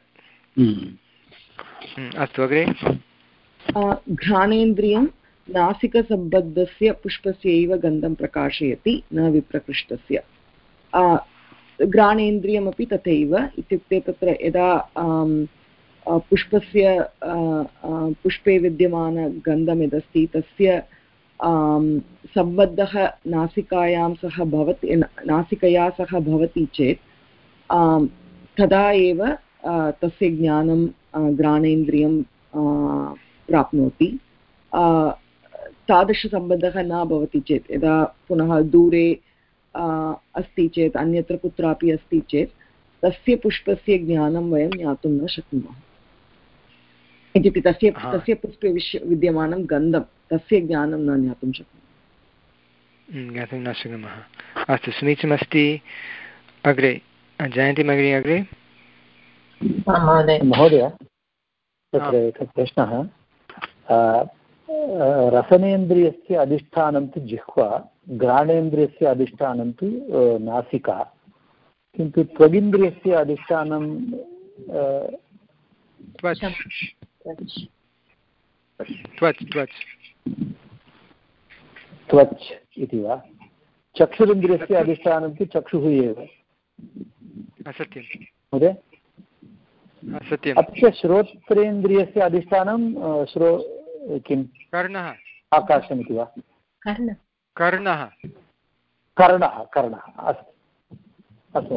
अस्तु अग्रे घ्राणेन्द्रियं नासिकसम्बद्धस्य पुष्पस्यैव गन्धं प्रकाशयति न विप्रकृष्टस्य घ्राणेन्द्रियमपि तथैव इत्युक्ते तत्र यदा पुष्पस्य पुष्पे विद्यमानगन्धं यदस्ति तस्य सम्बद्धः नासिकायां सह भवति नासिकया सह भवति चेत् तदा एव तस्य ज्ञानं घ्राणेन्द्रियं प्राप्नोति तादृशसम्बन्धः न भवति चेत् यदा पुनः दूरे अस्ति चेत् अन्यत्र कुत्रापि अस्ति चेत् तस्य पुष्पस्य ज्ञानं वयं ज्ञातुं न शक्नुमः इत्युक्ते तस्य तस्य पुष्पे विश् विद्यमानं गन्धं तस्य ज्ञानं न ज्ञातुं शक्नुमः ज्ञातुं न शक्नुमः अस्तु समीचीनमस्ति अग्रे जयन्ती महोदय अग्रे महोदय तत्र एकः प्रश्नः रसनेन्द्रियस्य अधिष्ठानं तु जिह्वा घ्राणेन्द्रियस्य अधिष्ठानं तु नासिका किन्तु त्वगिन्द्रियस्य अधिष्ठानं त्वच् त्वच् त्वच् त्वच् इति वा चक्षुरिन्द्रियस्य अधिष्ठानं तु चक्षुः एव असत्यं महोदय सत्यम् अपि च श्रोत्रेन्द्रियस्य अधिष्ठानं श्रो किं कर्णः आकाशमिति वा कर्णः कर्णः कर्णः कर्णः अस्तु अस्तु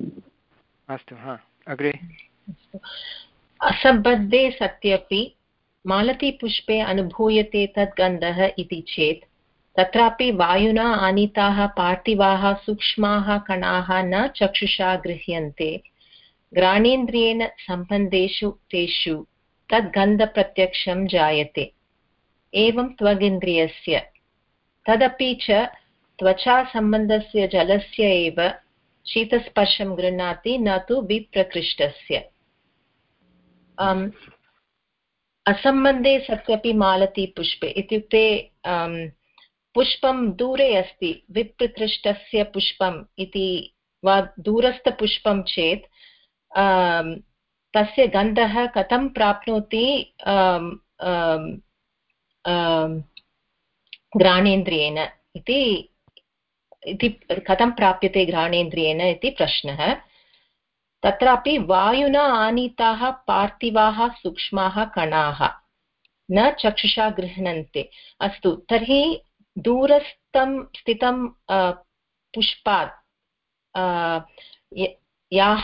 अस्तु हा अग्रे असम्बद्धे सत्यपि मालतीपुष्पे अनुभूयते तद् गन्धः इति चेत् तत्रापि वायुना आनीताः पार्थिवाः सूक्ष्माः कणाः न चक्षुषा गृह्यन्ते घ्राणेन्द्रियेण सम्बन्धेषु तेषु तद्गन्धप्रत्यक्षं जायते। एवं त्वगिन्द्रियस्य तदपि च त्वचा सम्बन्धस्य जलस्य एव शीतस्पर्शं गृह्णाति न तु विप्रकृष्टस्य। असम्बन्धे सत्यपि मालती पुष्पे इत्युक्ते पुष्पं दूरे अस्ति, विप्रकृष्टस्य पुष्पम् इति वा दूरस्थपुष्पं चेत् तस्य गन्धः कथं प्राप्नोति घ्राणेन्द्रियेण इति इति कथं प्राप्यते घ्राणेन्द्रियेण इति प्रश्नः। तत्रापि वायुना आनीताः पार्थिवाः सूक्ष्माः कणाः न चक्षुषा गृह्णन्ते। अस्तु, तर्हि दूरस्थं स्थितं पुष्पात् याः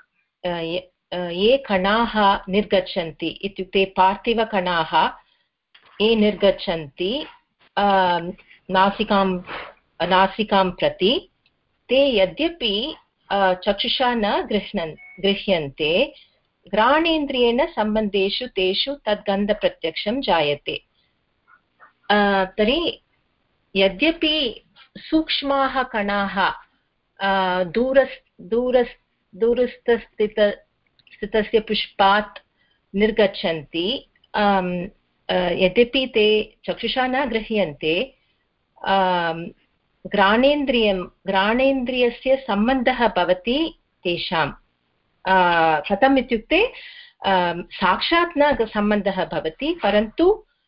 ये कणाः निर्गच्छन्ति इत्युक्ते पार्थिवकणाः ये निर्गच्छन्ति नासिकां नासिकां प्रति, ते यद्यपि चक्षुषा न गृह्णन् गृह्यन्ते घ्राणेन्द्रियेण सम्बन्धेषु तेषु तद्गन्धप्रत्यक्षं जायते। तर्हि यद्यपि सूक्ष्माः कणाः दूरस् दूरस् दूरस्थस्थित स्थितस्य पुष्पात् निर्गच्छन्ति, यद्यपि ते चक्षुषा न गृह्यन्ते घ्राणेन्द्रियं घ्राणेन्द्रियस्य सम्बन्धः भवति तेषां। कथम् इत्युक्ते साक्षात् न सम्बन्धः भवति, परन्तु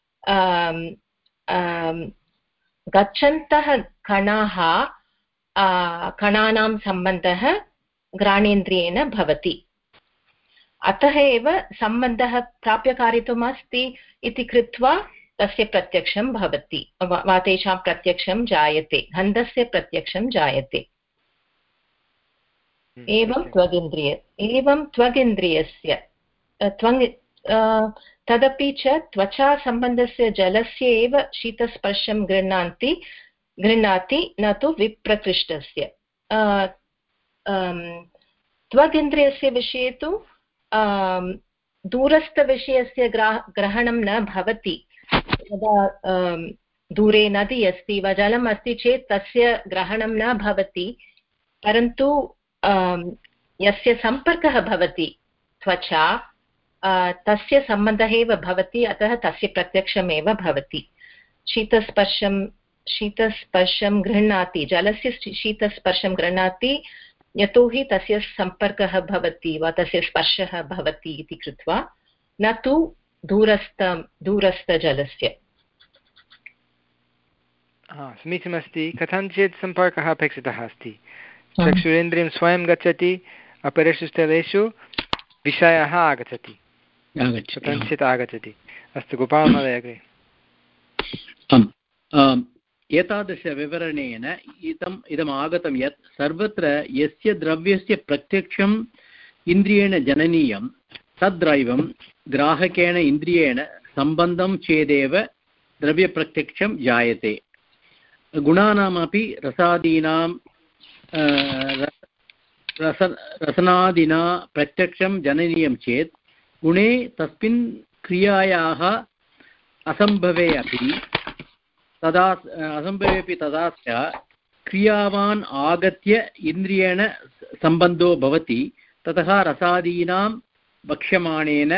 गच्छन्तः कणाः कणानां सम्बन्धः घ्राणेन्द्रियेण भवति। अतः एव सम्बन्धः प्राप्यकारित्वम् अस्ति इति कृत्वा तस्य प्रत्यक्षं भवति वा तेषां प्रत्यक्षं जायते, गन्धस्य प्रत्यक्षं जायते। एवं त्वगिन्द्रिय एवं त्वगिन्द्रियस्य त्वङ् तदपि च त्वचा सम्बन्धस्य जलस्य एव शीतस्पर्शं गृह्णाति गृह्णाति न तु विप्रकृष्टस्य। त्वगिन्द्रियस्य विषये तु दूरस्थविषयस्य ग्रा ग्रहणं न भवति। यदा दूरे नदी अस्ति वा जलम् अस्ति चेत् तस्य ग्रहणं न भवति, परन्तु यस्य सम्पर्कः भवति त्वचा तस्य सम्बन्धः एव भवति, अतः तस्य प्रत्यक्षमेव भवति। शीतस्पर्शं शीतस्पर्शं गृह्णाति, जलस्य शीतस्पर्शं गृह्णाति यतोहि तस्य सम्पर्कः भवति वा तस्य स्पर्शः भवति इति कृत्वा, न तु दूरस्थ दूरस्थजलस्य। समीचीनमस्ति। कथञ्चित् सम्पर्कः अपेक्षितः अस्ति। चक्षुरेन्द्रियं स्वयं गच्छति, अपरेषु स्थलेषु विषयः आगच्छति, कथञ्चित् आगच्छति। अस्तु, गोपालमहोदय अग्रे। एतादृशविवरणेन इदम् इदम् आगतं यत् सर्वत्र यस्य द्रव्यस्य प्रत्यक्षम् इन्द्रियेण जननीयं तद्द्रव्यं ग्राहकेण इन्द्रियेण सम्बन्धं चेदेव द्रव्यप्रत्यक्षं जायते। गुणानामपि रसादीनां रस रसनादिना प्रत्यक्षं जननीयं चेत् गुणे तस्मिन् क्रियायाः असम्भवे अपि तदा असम्भवेपि तदा क्रियावान् आगत्य इन्द्रियेण सम्बन्धो भवति। ततः रसादीनां वक्ष्यमाणेन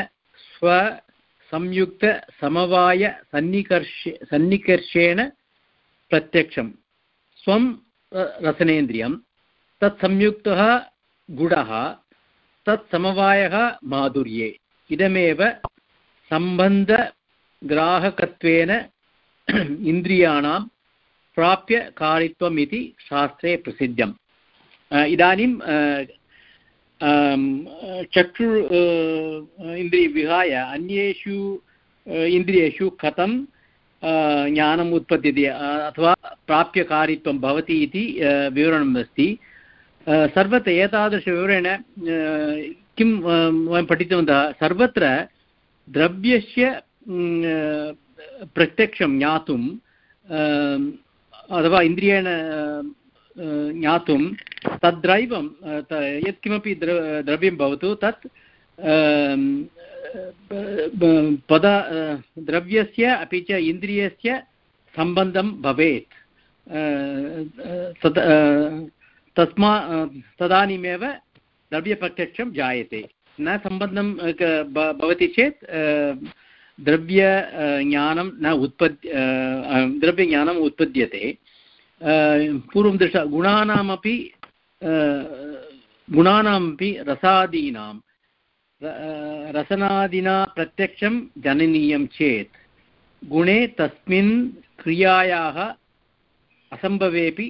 स्वसंयुक्तसमवायसन्निकर्ष सन्निकर्षेण प्रत्यक्षं स्वं रसनेन्द्रियं तत्संयुक्तः गुडः तत्समवायः माधुर्ये। इदमेव सम्बन्धग्राहकत्वेन इन्द्रियाणां प्राप्यकारित्वम् इति शास्त्रे प्रसिद्धम्। इदानीं चक्षु इन्द्रिय विहाय अन्येषु इन्द्रियेषु कथं ज्ञानम् उत्पद्यते अथवा प्राप्यकारित्वं भवति इति विवरणम् अस्ति। सर्वत्र एतादृशविवरणेन किं वयं पठितवन्तः, सर्वत्र द्रव्यस्य प्रत्यक्षं ज्ञातुम् अथवा इन्द्रियेण ज्ञातुं तद्द्रैवं यत्किमपि द्र द्रव्यं भवतु तत् पद द्रव्यस्य अपि च इन्द्रियस्य सम्बन्धं भवेत्। तस्मा तदानीमेव द्रव्यप्रत्यक्षं जायते। न सम्बन्धं भवति चेत् द्रव्य ज्ञानं न उत्पद्य द्रव्यज्ञानम् उत्पद्यते। पूर्वं दृष्ट गुणानामपि गुणानामपि रसादीनां रसनादिना प्रत्यक्षं जननीयं चेत् गुणे तस्मिन् क्रियायाः असम्भवेपि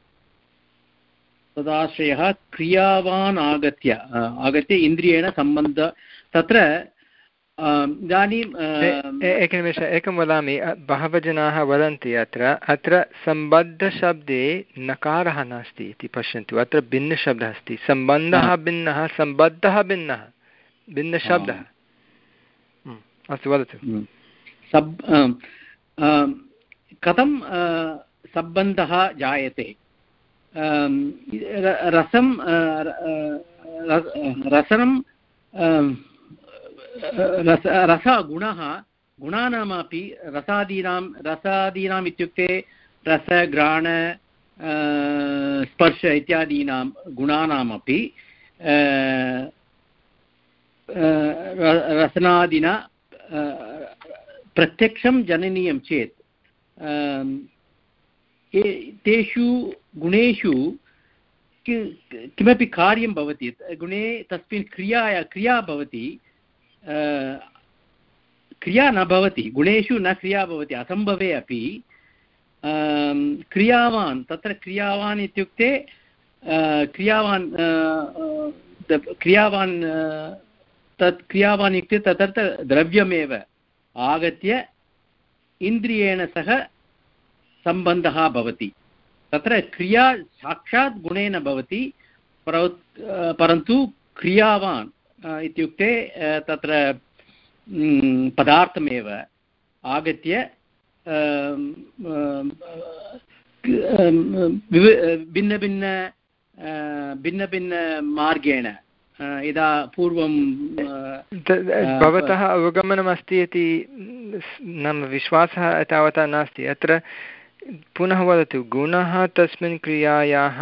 तदाश्रयः क्रियावान् आगत्य आगत्य इन्द्रियेण सम्बन्ध तत्र इदानीम् एकनिमेष एकं वदामि। बहवः जनाः वदन्ति अत्र अत्र सम्बद्धशब्दे नकारः नास्ति इति पश्यन्तु। अत्र भिन्नशब्दः अस्ति। सम्बन्धः भिन्नः, सम्बद्धः भिन्नः, भिन्नशब्दः। अस्तु वदतु। सब् कथं सम्बन्धः जायते? रसं रसनं रस रसगुणः गुणानामपि रसादीनां रसादीनाम् इत्युक्ते रसघ्राण स्पर्श इत्यादीनां गुणानामपि रसनादिना प्रत्यक्षं जननीयं चेत् तेषु गुणेषु किमपि कार्यं भवति। गुणे तस्मिन् क्रिया क्रिया भवति, क्रिया न भवति। गुणेषु न क्रिया भवति, असम्भवे अपि क्रियावान् तत्र क्रियावान् इत्युक्ते क्रियावान् क्रियावान् तत् क्रियावान् इत्युक्ते तदर्थ द्रव्यमेव आगत्य इन्द्रियेण सह सम्बन्धः भवति। तत्र क्रिया साक्षात् गुणेन भवति, परन्तु क्रियावान् इत्युक्ते तत्र पदार्थमेव आगत्य भिन्नभिन्न भिन्नभिन्नमार्गेण यदा पूर्वं भवतः अवगमनमस्ति इति नाम विश्वासः तावता नास्ति। अत्र पुनः वदतु। गुणः तस्मिन् क्रियायाः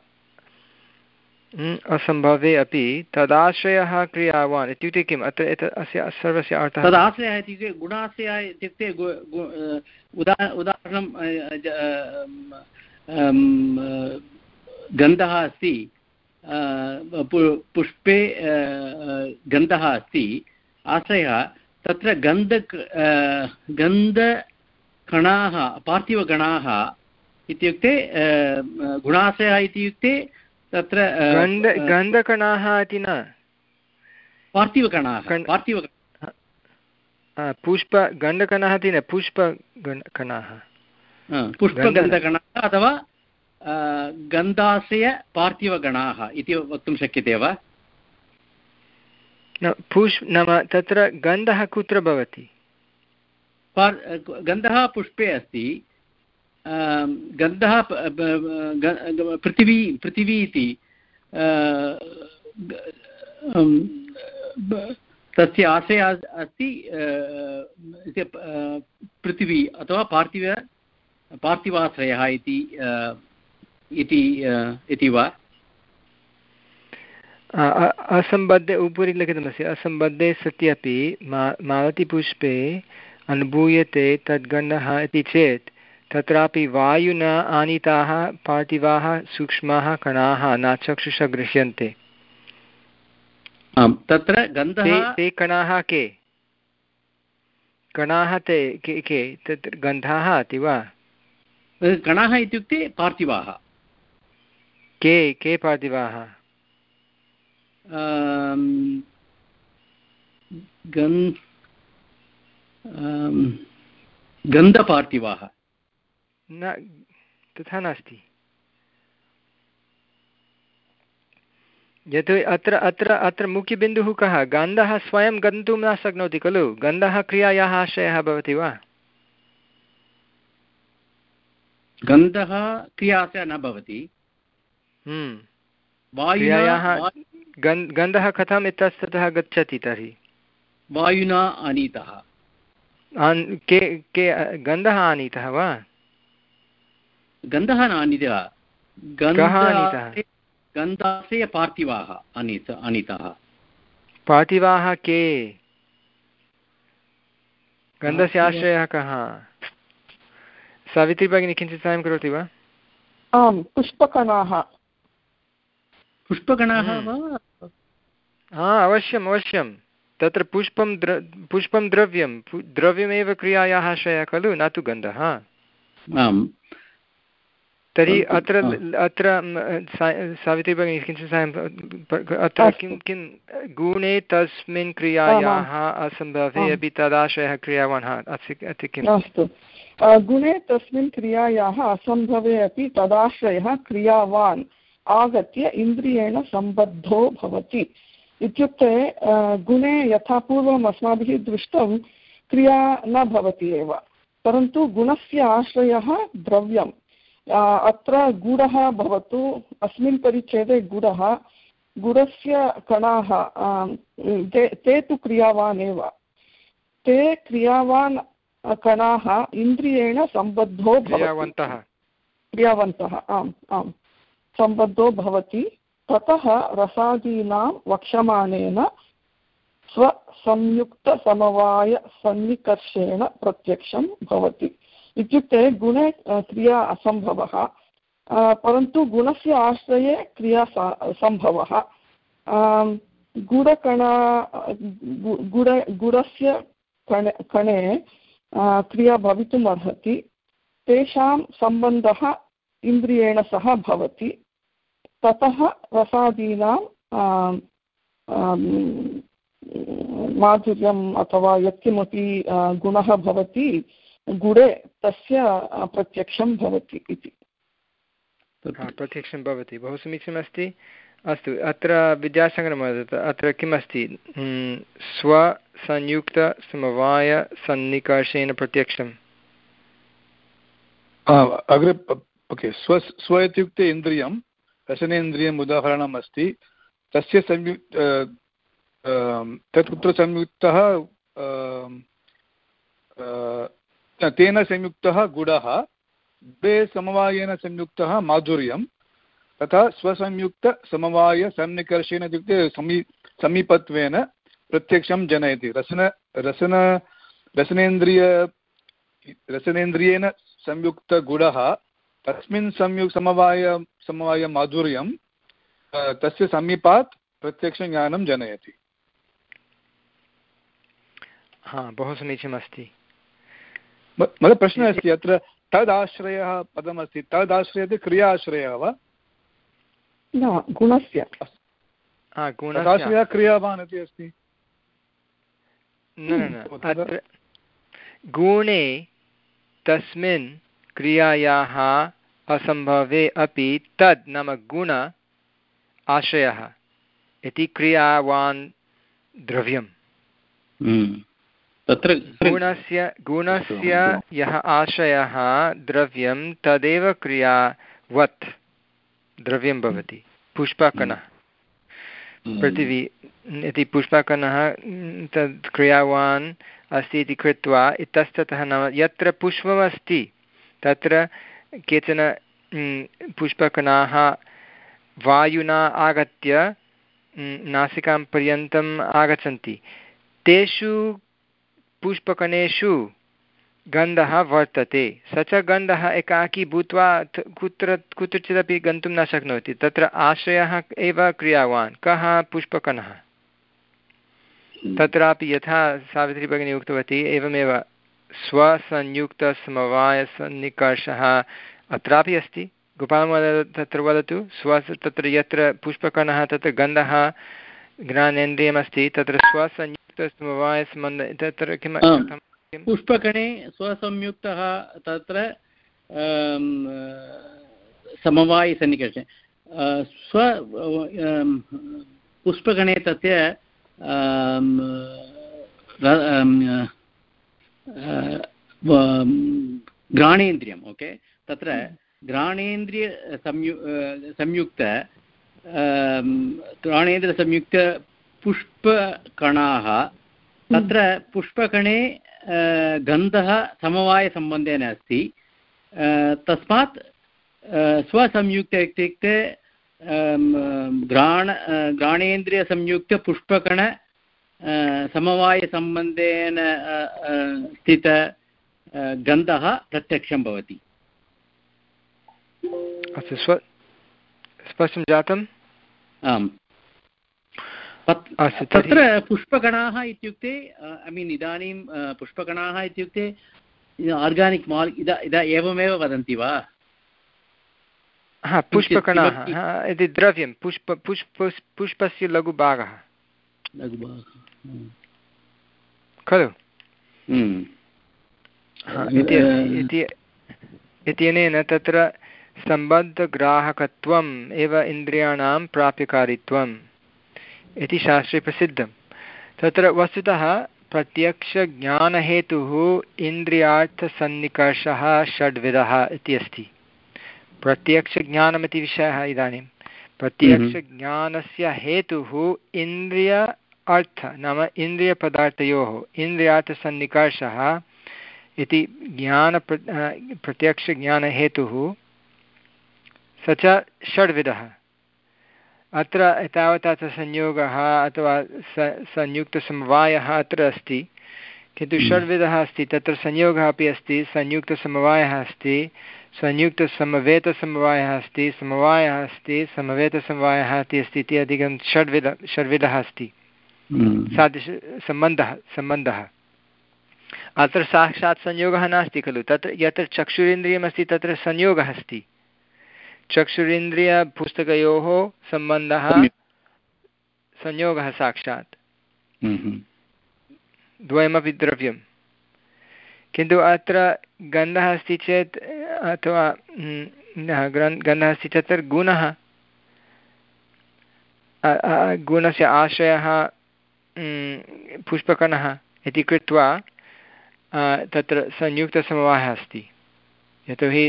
असम्भवे अपि तदाश्रयः क्रियावान् इत्युक्ते किम्? अत्र एतत् अस्य सर्वस्य अर्थः तदाश्रयः इत्युक्ते गुणाश्रयः इत्युक्ते उदा उदाहरणं गन्धः अस्ति, पुष्पे गन्धः अस्ति, आश्रयः तत्र गन्ध गन्धकणाः पार्थिवगणाः इत्युक्ते गुणाश्रयः इत्युक्ते तत्र गन्ध गन्धकणाः इति न, पार्थिवकणाः पार्थिवकणाः पुष्प गन्धकणाः इति न, पुष्पगणकणाः पुष्पगन्धकणाः अथवा गन्धाश्रय पार्थिवगणाः इति वक्तुं शक्यते वा? न, पुष्प नाम तत्र गन्धः कुत्र भवति? गन्धः पुष्पे अस्ति। गन्धः पृथिवी पृथिवी इति तस्य आश्रयः अस्ति पृथिवी अथवा पार्थिव पार्थिवाश्रयः इति इति वा? असम्बद्धे उपरि लिखितमस्ति। असम्बद्धे सति अपि मा मालतीपुष्पे अनुभूयते तद्गन्धः इति चेत् तत्रापि वायुना आनीताः पार्थिवाः सूक्ष्माः कणाः न चक्षुषा गृह्यन्ते। तत्र गन्धः ते कणाः के? कणाः ते के के तत्र गन्धाः इति वा? कणाः इत्युक्ते पार्थिवाः। के के पार्थिवाः? गन्धपार्थिवाः न, तथा नास्ति। यतो अत्र अत्र अत्र मुख्यबिन्दुः कः? गन्धः स्वयं गन्तुं न शक्नोति खलु, गन्धः क्रियायाः आश्रयः भवति वा? गन्धः क्रियास्य न भवति। क्रियायाः गन्धः कथम् इतस्ततः गच्छति तर्हि? वायुना आनीतः। के के गन्धः आनीतः वा? गन्धः न आनीतः, कः आनीतः? गन्धस्य पार्थिवाः आनीत आनीतः। पार्थिवाः के? गन्धस्य आश्रयः कः? सावित्री भगिनी किञ्चित् साहाय्यं करोति वा? आम्, पुष्पकणाः। पुष्पकणाः वा? हा, अवश्यम् अवश्यं। तत्र पुष्पं द्र पुष्पं द्रव्यं द्रव्यमेव क्रियायाः आश्रयः खलु, न तु गन्धः। आम्। तर्हि अत्र अत्र सावित्री भगिनी किञ्चित् साहाय्यं, अत्र किं किं गुणे तस्मिन् क्रियायाः असम्भवे अपि तदाश्रयः क्रियावान् अस्ति किम्? अस्तु, गुणे तस्मिन् क्रियायाः असम्भवे अपि तदाश्रयः क्रियावान् आगत्य इन्द्रियेण सम्बद्धो भवति। इत्युक्ते गुणे यथा पूर्वम् अस्माभिः दृष्टं क्रिया न भवति एव, परन्तु गुणस्य आश्रयः द्रव्यम्। अत्र गुडः भवतु, अस्मिन् परिच्छेदे गुडः, गुडस्य कणाः ते, ते तु क्रियावान् एव। ते क्रियावान् कणाः इन्द्रियेण सम्बद्धो क्रियावन्तः क्रियावन्तः आम् आम् सम्बद्धो भवति। ततः रसादीनां वक्ष्यमाणेन स्वसंयुक्तसमवायसन्निकर्षेण प्रत्यक्षं भवति। इत्युक्ते गुणे क्रिया असम्भवः, परन्तु गुणस्य आश्रये क्रिया सम्भवः। गुडकणा गुड गुडस्य कणे कणे क्रिया भवितुम् अर्हति, तेषां सम्बन्धः इन्द्रियेण सह भवति। ततः रसादीनां माधुर्यम् अथवा यत्किमपि गुणः भवति गुडे, तस्य प्रत्यक्षं भवति इति। प्रत्यक्षं भवति। बहु समीचीनमस्ति। अस्तु, अत्र विद्यासागरमहोदय अत्र किम् अस्ति? स्वसंयुक्तसमवायसन्निकर्षेण प्रत्यक्षम्। अग्रे ओके, स्व स्व इत्युक्ते इन्द्रियं, रसनेन्द्रियम् उदाहरणम् अस्ति। तस्य संयुक्त तत् कुत्र संयुक्तः? तेन संयुक्तः गुडः, द्वे समवायेन संयुक्तः माधुर्यं, तथा स्वसंयुक्तसमवायसन्निकर्षेण इत्युक्ते समी समीपत्वेन प्रत्यक्षं जनयति। रसन रसन रसनेन्द्रिय रसनेन्द्रियेण संयुक्तगुडः, तस्मिन् संयुक्त समवाय समवायमाधुर्यं, तस्य समीपात् प्रत्यक्षज्ञानं जनयति। हा, बहु समीचीनमस्ति। मम प्रश्नः अस्ति, अत्र तदाश्रयः पदमस्ति, तदाश्रयते क्रियाश्रयः वा? न, गुणस्य तदाश्रयः क्रियावान् इति अस्ति। न न अत्र गुणे तस्मिन् क्रियायाः असम्भवे अपि तद् नाम गुण आश्रयः इति क्रियावान् द्रव्यम्। तत्र गुणस्य गुणस्य यः आश्रयः द्रव्यं तदेव क्रियावत् द्रव्यं भवति। पुष्पकणः पृथिवी इति पुष्पकणः तद् क्रियावान् अस्ति इति कृत्वा इतस्ततः नाम यत्र पुष्पमस्ति तत्र केचन पुष्पकणाः वायुना आगत्य नासिकां पर्यन्तम् आगच्छन्ति। तेषु पुष्पकणेषु गन्धः वर्तते। स च गन्धः एकाकी भूत्वा कुत्र कुत्रचिदपि गन्तुं न शक्नोति। तत्र आश्रयः एव क्रियावान्। कः? पुष्पकणः। तत्रापि यथा सावित्री भगिनी उक्तवती एवमेव स्वसंयुक्तसमवायसन्निकर्षः अत्रापि अस्ति। गोपालमहोदय तत्र वदतु। स्व तत्र यत्र पुष्पकणः तत्र गन्धः ज्ञानेन्द्रियमस्ति, तत्र स्वसंयुक्तसमवायसम्बन्ध तत्र किं पुष्पकणे स्वसंयुक्तः तत्र समवायसन्निकर्षः स्व पुष्पगणे तस्य घ्राणेन्द्रियम् ओके तत्र घ्राणेन्द्रिय संयु संयुक्त घ्राणेन्द्रसंयुक्तपुष्पकणाः तत्र पुष्पकणे गन्धः समवायसम्बन्धेन अस्ति तस्मात् स्वसंयुक्त इत्युक्ते घ्राण घ्राणेन्द्रियसंयुक्तपुष्पकण समवायसम्बन्धेन स्थित गन्धः प्रत्यक्षं भवति। अस्तु स्व स्पष्टं जातम्? आम् तत्र पुष्पकणाः इत्युक्ते ऐ मीन् इदानीं पुष्पकणाः इत्युक्ते आर्गानिक् माल् इदा इदा एवमेव वदन्ति वा? हा पुष्पकणाः इति द्रव्यं पुष्प पुष्प पुष्पस्य लघुभागः लघुभागः खलु इत्यनेन तत्र सम्बद्धग्राहकत्वम् एव इन्द्रियाणां प्राप्यकारित्वम् इति शास्त्रे प्रसिद्धं। तत्र वस्तुतः प्रत्यक्षज्ञानहेतुः इन्द्रियार्थसन्निकर्षः षड्विधः इति अस्ति। प्रत्यक्षज्ञानमिति विषयः इदानीं प्रत्यक्षज्ञानस्य हेतुः इन्द्रिय अर्थ नाम इन्द्रियपदार्थयोः इन्द्रियार्थसन्निकर्षः इति ज्ञान प्रत्यक्षज्ञानहेतुः स च षड्विधः। अत्र एतावता च संयोगः अथवा स संयुक्तसमवायः अत्र अस्ति किन्तु षड्विधः अस्ति तत्र संयोगः अपि अस्ति संयुक्तसमवायः अस्ति संयुक्तसमवेतसमवायः अस्ति समवायः अस्ति समवेतसमवायः इति अस्ति इति अधिकं षड्विध षड्विधः अस्ति सादृशसम्बन्धः सम्बन्धः। अत्र साक्षात् संयोगः नास्ति खलु तत्र यत्र चक्षुरिन्द्रियमस्ति तत्र संयोगः अस्ति चक्षुरिन्द्रियपुस्तकयोः सम्बन्धः संयोगः साक्षात् द्वयमपि द्रव्यं किन्तु अत्र गन्धः अस्ति चेत् अथवा गन्धः अस्ति चेत् तत्र गुणः गुणस्य आश्रयः पुष्पकणः इति कृत्वा तत्र संयुक्तसमवायः अस्ति यतोहि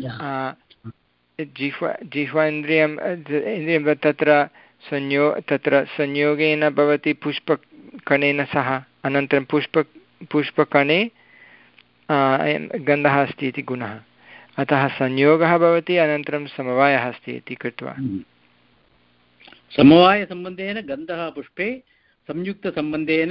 जिह्वा जिह्वेन्द्रियं इन्द्रियं तत्र संयो तत्र संयोगेन भवति पुष्पकणेन सह अनन्तरं पुष्प पुष्पकणे गन्धः अस्ति इति गुणः अतः संयोगः भवति अनन्तरं समवायः अस्ति इति कृत्वा समवायसम्बन्धेन गन्धः पुष्पे संयुक्तसम्बन्धेन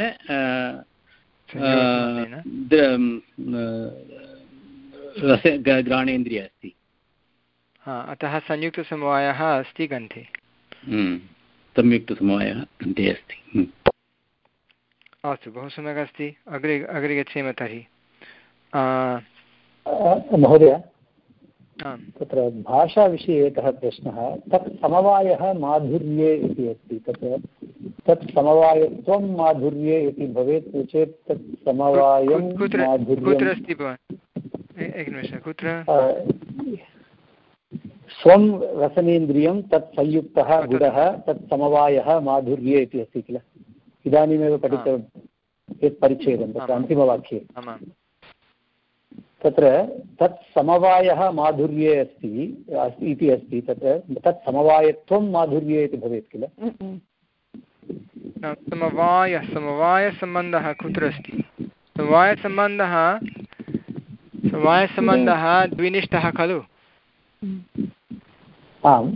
घ्राणेन्द्रिय अस्ति हा अतः संयुक्तसमवायः अस्ति गन्धे संयुक्तसमवायः गन्धे अस्ति। अस्तु बहु सम्यक् अस्ति अग्रे अग्रे गच्छेम तर्हि महोदय तत्र भाषाविषये एकः प्रश्नः तत् समवायः माधुर्ये इति अस्ति तत्र तत् समवायत्वं माधुर्ये इति भवेत् चेत् तत् समवायं कुत्र अस्ति भवान् एकनिमेषः कुत्र स्वं रसनेन्द्रियं तत् संयुक्तः गुडः तत् समवायः माधुर्ये इति अस्ति किल इदानीमेव पठितवान् यत् परिच्छेदं तत्र अन्तिमवाक्ये तत्र तत् समवायः माधुर्ये अस्ति अस्ति इति अस्ति तत्र तत् समवायत्वं माधुर्ये इति भवेत् किल समवाय समवायसम्बन्धः कुत्र अस्ति समवायसम्बन्धः समवायसम्बन्धः द्विनिष्ठः खलु आम्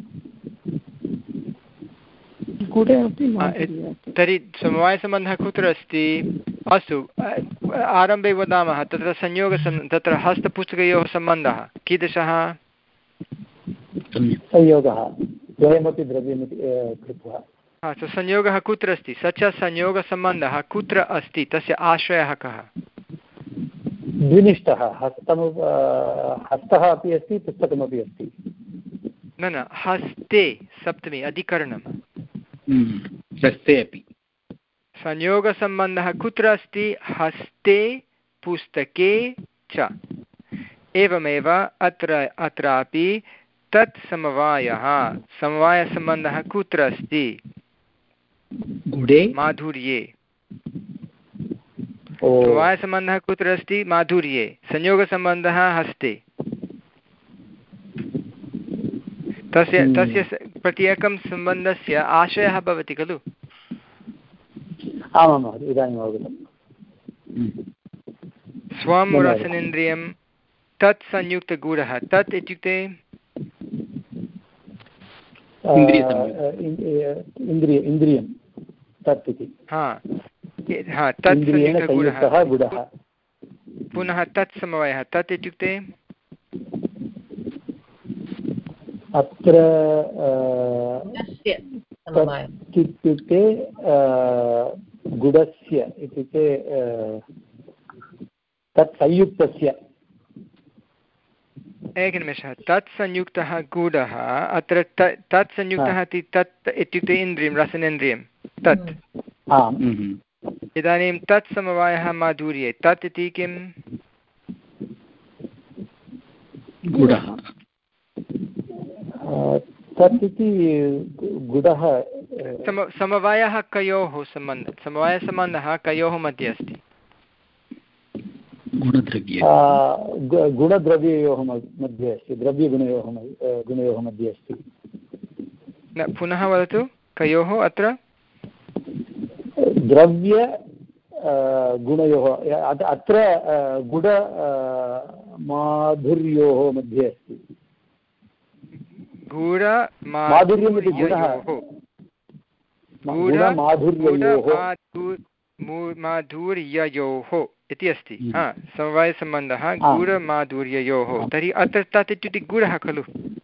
तर्हि समवायसम्बन्धः कुत्र अस्ति अस्तु आरम्भे वदामः तत्र संयोगसं तत्र हस्तपुस्तकयोः सम्बन्धः कीदृशः संयोगः द्वयमपि द्रव्यमिति कृत्वा अस्तु संयोगः कुत्र अस्ति स च संयोगसम्बन्धः कुत्र अस्ति तस्य आश्रयः कः द्विनिष्ठः हस्तं हस्तः अपि अस्ति पुस्तकमपि अस्ति न न हस्ते सप्तमी अधिकरणं हस्ते अपि संयोगसम्बन्धः कुत्र अस्ति हस्ते पुस्तके च एवमेव अत्र अत्रापि तत् समवायः समवायसम्बन्धः कुत्र अस्ति? गुडे माधुर्ये। समवायसम्बन्धः कुत्र अस्ति? माधुर्ये। संयोगसम्बन्धः हस्ते। तस्य तस्य प्रत्येकं सम्बन्धस्य आशयः भवति खलु? आमां महोदय, इदानीम् अवगतम्। स्वं रसनेन्द्रियं तत् संयुक्तगुणः। तत् इत्युक्ते इन्द्रिय इन्द्रियं तत् इति। हा हा तत् संयुक्तगुणः गुणः। पुनः तत् समवायः। तत् इत्युक्ते अत्र इत्युक्ते गुडस्य इत्युक्ते तत् संयुक्तस्य। एकनिमेषः। तत् संयुक्तः गुडः। अत्र तत् संयुक्तः इति तत् इत्युक्ते इन्द्रियं रसनेन्द्रियं तत्। इदानीं तत् समवायः माधुर्ये। तत् इति किं? गुडः। तत् इति गुडः। समवायः कयोः सम्बन्धः? समवायसम्बन्धः कयोः मध्ये अस्ति? गुणद्रव्ये गुणद्रव्ययोः मध्ये अस्ति। द्रव्यगुणयोः गुणयोः मध्ये अस्ति। न, पुनः वदतु। कयोः? अत्र द्रव्य गुणयोः। अत्र गुड माधुर्योः मध्ये अस्ति। गुड माधुर्यमिति गुणः। माधुर्ययोः इति अस्ति। हा, समवायसम्बन्धः गुडमाधुर्ययोः। तर्हि अत्र तत् इत्युक्ते गुडः खलु?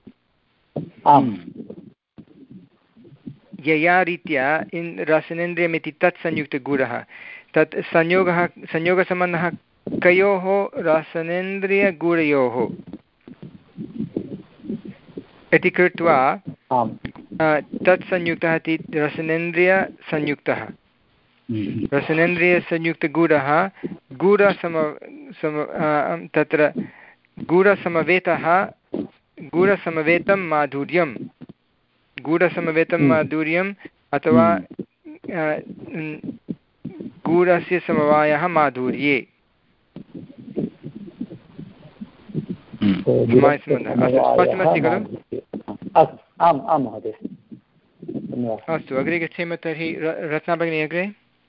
यया रीत्या इन् रसनेन्द्रियमिति तत् संयुक्तगुणः। तत् संयोगः संयोगसम्बन्धः कयोः? रसनेन्द्रियगुणयोः इति कृत्वा तत् संयुक्तः इति रसनेन्द्रियसंयुक्तः। रसनेन्द्रियसंयुक्तगुडः गुडसम सम तत्र गुडसमवेतः गुडसमवेतं माधुर्यं गुडसमवेतं माधुर्यम् अथवा गुडस्य समवायः माधुर्ये। स्पष्टमस्ति खलु? आम् आं महोदय। अस्तु, अग्रे गच्छेम तर्हि। रत्ना भगिनी अग्रे।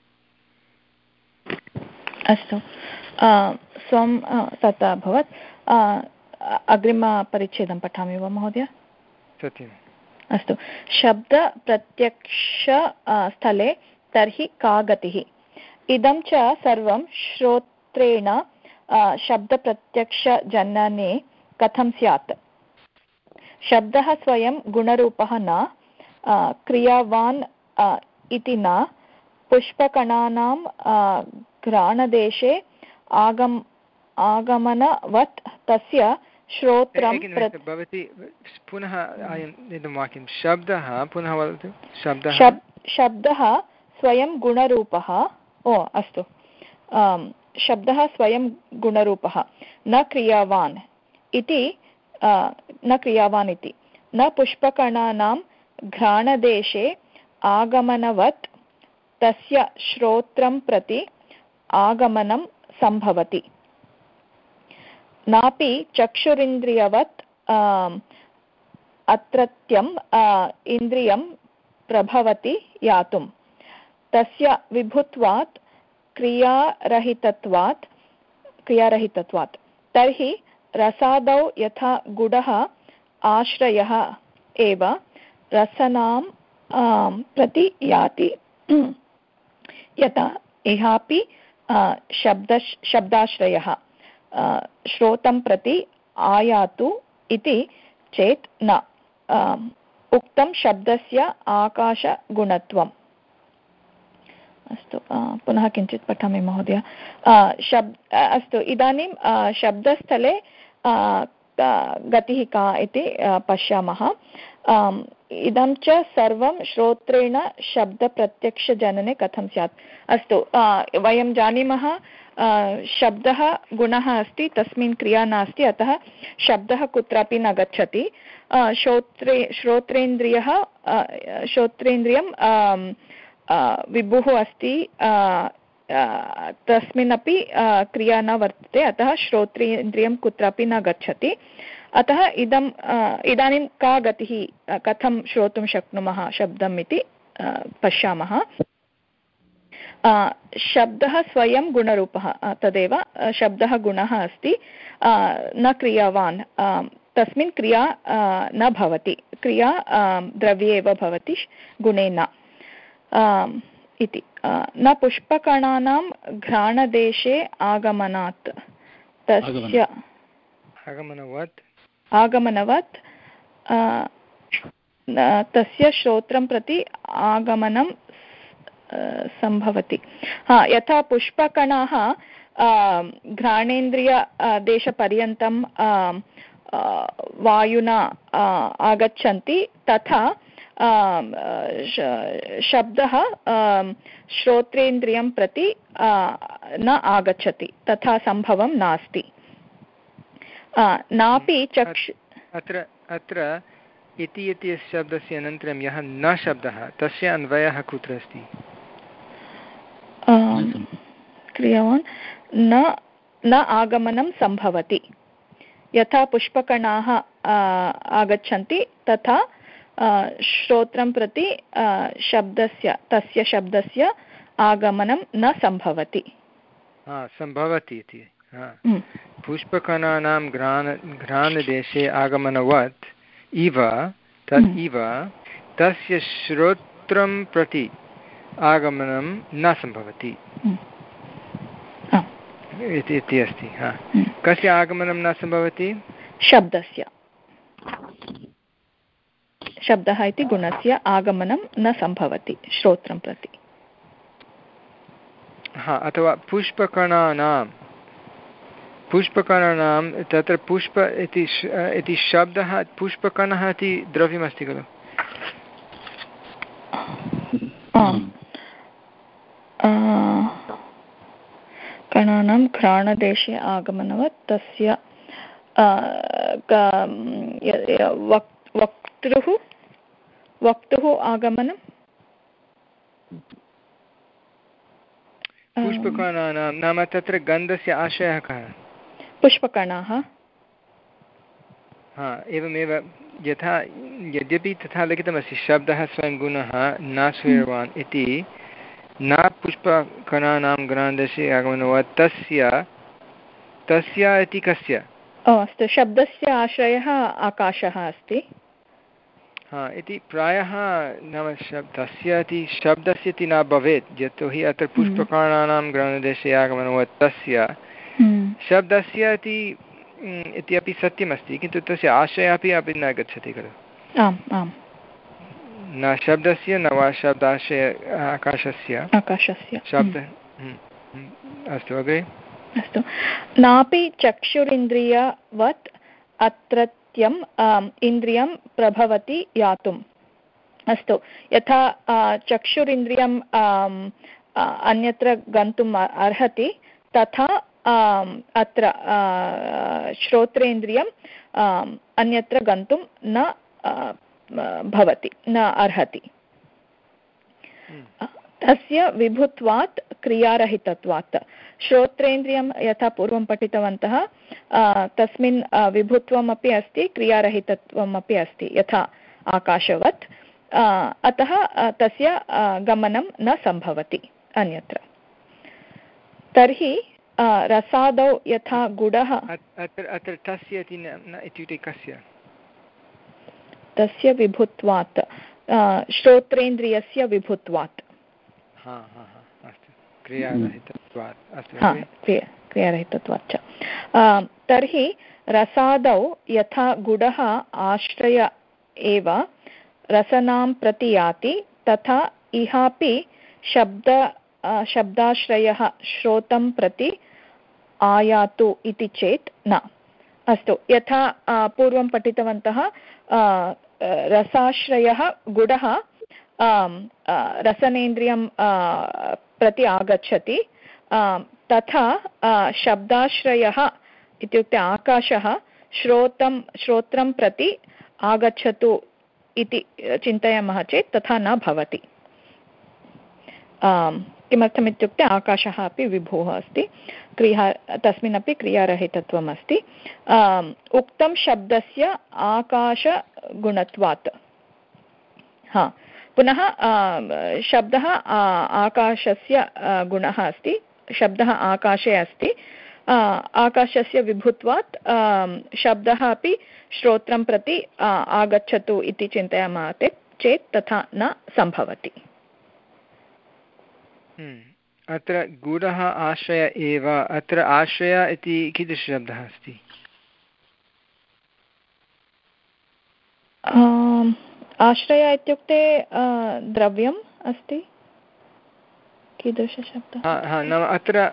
अस्तु, स्वं तत् अभवत्। अग्रिमपरिच्छेदं पठामि वा महोदय? सत्यम्। अस्तु, शब्दप्रत्यक्ष स्थले तर्हि का गतिः? इदं च सर्वं श्रोत्रेण शब्दप्रत्यक्षजनने कथं स्यात्? शब्दः स्वयं गुणरूपः न, क्रियावान् इति न, पुष्पकणानां घ्राणदेशे आगम आगमनवत् तस्य श्रोत्रं भवति। पुनः इदं वाक्यं शब्दः पुनः वदतु। शब्दः शब्दः स्वयं गुणरूपः। ओ अस्तु, शब्दः स्वयं गुणरूपः न क्रियावान् इति न क्रियावान् इति न पुष्पकणानां घ्राणदेशे आगमनवत् तस्य श्रोत्रं प्रति आगमनं सम्भवति। नापि चक्षुरिन्द्रियवत् अत्रत्यम् इन्द्रियं प्रभवति यातुं तस्य विभुत्वात् क्रियारहितत्वात् क्रियारहितत्वात्। तर्हि रसादौ यथा गुडः आश्रयः एव रसनां प्रति याति, यथा इहापि शब्द शब्दाश्रयः श्रोतं प्रति आयातु इति चेत् न उक्तं शब्दस्य आकाशगुणत्वम्। अस्तु, पुनः किञ्चित् पठामि महोदय। शब्द अस्तु, इदानीं शब्दस्थले गतिः का इति पश्यामः। इदं च सर्वं श्रोत्रेण शब्दप्रत्यक्षजनने कथं स्यात्? अस्तु, वयं जानीमः शब्दः गुणः अस्ति, तस्मिन् क्रिया नास्ति, अतः शब्दः कुत्रापि न गच्छति। श्रोत्रे श्रोत्रेन्द्रियः श्रोत्रेन्द्रियं विभुः अस्ति, तस्मिन्नपि क्रिया न वर्तते, अतः श्रोत्रेन्द्रियं कुत्रापि न गच्छति। अतः इदम् इदानीं का गतिः, कथं श्रोतुं शक्नुमः शब्दम् इति पश्यामः। शब्दः स्वयं गुणरूपः, तदेव शब्दः गुणः अस्ति, न क्रियावान्, तस्मिन् क्रिया न भवति, क्रिया द्रव्ये एव भवति, गुणे न इति। न पुष्पकणानां घ्राणदेशे आगमनात्, तस्य आगमनवत् आगमनवत् तस्य श्रोत्रं प्रति आगमनं सम्भवति। हा, यथा पुष्पकणाः घ्राणेन्द्रिय देशपर्यन्तं वायुना आगच्छन्ति, तथा शब्दः श्रोत्रेन्द्रियं प्रति न आगच्छति, तथा सम्भवं नास्ति। नापि चक्षु अत्र अत्र इति इति शब्दस्य अनन्तरं यः न शब्दः, तस्य अन्वयः कुत्र अस्ति? क्रियावान् न न आगमनं सम्भवति। यथा पुष्पकणाः आगच्छन्ति, तथा श्रोत्रं प्रति शब्दस्य तस्य शब्दस्य आगमनं न सम्भवति। सम्भवति इति। पुष्पकणानां घ्राण घ्राणदेशे आगमनवत् इव तत् इव तस्य श्रोत्रं प्रति आगमनं न सम्भवति इति अस्ति। कस्य आगमनं न सम्भवति? शब्दस्य, शब्दः इति गुणस्य आगमनं न सम्भवति श्रोत्रं प्रति। हा, अथवा पुष्पकणानां पुष्पकणानां तत्र पुष्प इति इति शब्दः, पुष्पकणः इति द्रव्यमस्ति खलु? कणानां घ्राणदेशे आगमनवत् तस्य वक्तुः वक्तुः आगमनं पुष्पकणानां नाम तत्र गन्धस्य आशयः कः? पुष्पकणाः। हा, एवमेव यथा यद्यपि तथा लिखितमस्ति शब्दः स्वयं गुणः न श्रूयमान् इति, न पुष्पकणानां घ्राणदेशे आगमनवत् तस्य तस्य इति कस्य? ओ अस्तु, शब्दस्य आश्रयः आकाशः अस्ति। हा, इति प्रायः नाम तस्य इति शब्दस्य इति न भवेत्, यतोहि अत्र पुष्पकणानां घ्राणदेशे आगमनवत् तस्य शब्दस्य इति इति अपि सत्यमस्ति, किन्तु तस्य आशयः अपि अपि न गच्छति खलु? आम् आम्, न शब्दस्य न वा शब्दाशय आकाशस्य आकाशस्य शब्द। अस्तु, अग्रे। अस्तु, नापि चक्षुरिन्द्रियवत् अत्रत्यम् इन्द्रियं प्रभवति यातुम्। अस्तु, यथा चक्षुरिन्द्रियं अन्यत्र गन्तुम् अर्हति, तथा अत्र श्रोत्रेन्द्रियं अन्यत्र गन्तुं न भवति, न अर्हति। तस्य विभुत्वात् क्रियारहितत्वात्। श्रोत्रेन्द्रियं यथा पूर्वं पठितवन्तः, तस्मिन् विभुत्वमपि अस्ति, क्रियारहितत्वमपि अस्ति, यथा आकाशवत्। अतः तस्य गमनं न सम्भवति अन्यत्र। तर्हि रसादौ यथा गुडः, अत्र अत्र तस्य इति न इत्युक्ते कस्य? तस्य विभुत्वात्, श्रोत्रेन्द्रियस्य विभुत्वात्। क्रियारहितत्वात् च। तर्हि रसादौ यथा गुडः आश्रय एव रसनां प्रति याति, तथा इहापि शब्द शब्दाश्रयः श्रोतं प्रति आयातु इति चेत् न। अस्तु, यथा पूर्वं पठितवन्तः, रसाश्रयः गुडः रसनेन्द्रियं प्रति आगच्छति, तथा शब्दाश्रयः इत्युक्ते आकाशः श्रोतं श्रोत्रं प्रति आगच्छतु इति चिन्तयामः चेत् तथा न भवति। किमर्थमित्युक्ते आकाशः अपि विभुः अस्ति, क्रिया तस्मिन्नपि क्रियारहितत्वम् अस्ति। उक्तं शब्दस्य आकाशगुणत्वात्। हा पुनः शब्दः आकाशस्य गुणः अस्ति, शब्दः आकाशे अस्ति, आकाशस्य विभुत्वात् शब्दः अपि श्रोत्रं प्रति आगच्छतु इति चिन्तयामः चेत् तथा न सम्भवति। अत्र गुणः आश्रय एव। अत्र आश्रय इति कीदृशशब्दः अस्ति? आश्रय इत्युक्ते द्रव्यम् अस्ति। कीदृशशब्दः? नाम अत्र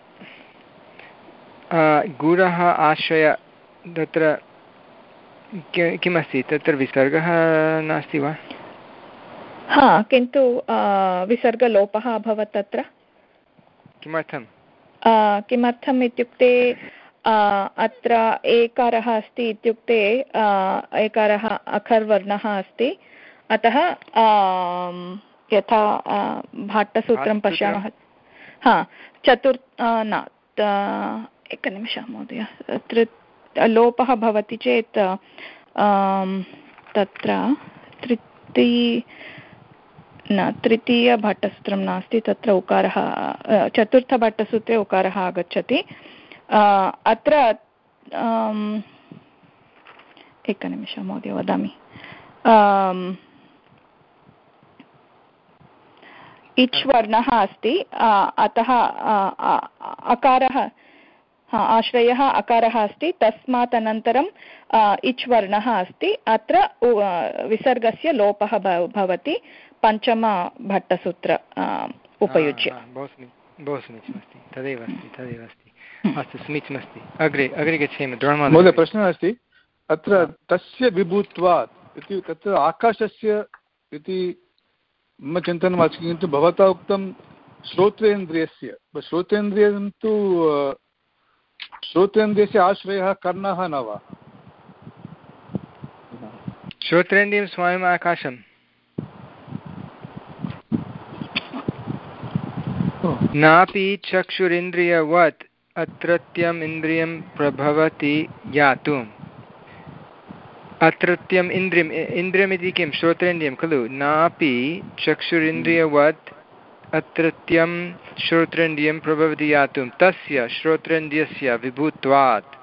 गुणः आश्रय, तत्र किमस्ति? तत्र विसर्गः नास्ति वा? हा, किन्तु विसर्गलोपः अभवत् तत्र। किमर्थं? किमर्थम् इत्युक्ते अत्र एकारः अस्ति इत्युक्ते एकारः अखर्वर्णः अस्ति, अतः यथा भाट्टसूत्रं पश्यामः। हा चतुर् न एकनिमिषः महोदय, तत्र लोपः भवति चेत् तत्र तृतीय न तृतीयभट्टसूत्रं नास्ति, तत्र उकारः, चतुर्थभट्टसूत्रे उकारः आगच्छति। अत्र एकनिमिषं महोदय वदामि। इच् वर्णः अस्ति, अतः अकारः आश्रयः अकारः अस्ति, तस्मात् अनन्तरं इच् वर्णः अस्ति। अत्र विसर्गस्य लोपः भवति पञ्चमभट्टसूत्र उपयुज्य। बहु समीचीनमस्ति, तदेव अस्ति तदेव अस्ति अस्तु, समीचीनमस्ति। अग्रे अग्रे गच्छेम। महोदय प्रश्नः अस्ति, अत्र तस्य विभुत्वात् इति तत्र आकाशस्य इति मम चिन्तनम् अस्ति, किन्तु भवता उक्तं श्रोत्रेन्द्रियस्य। श्रोत्रेन्द्रियं तु श्रोत्रेन्द्रियस्य आश्रयः कर्णः न वा? श्रोत्रेन्द्रियं स्वयम् आकाशं नापि चक्षुरिन्द्रियवत् अत्रत्यम् इन्द्रियं प्रभवति ज्ञातुम्। अत्रत्यम् इन्द्रियम् इन्द्रियम् इति किं? श्रोत्रेन्द्रियं खलु। नापि चक्षुरिन्द्रियवत् अत्रत्यं श्रोत्रेन्द्रियं प्रभवति ज्ञातुं तस्य श्रोत्रेन्द्रियस्य विभुत्वात्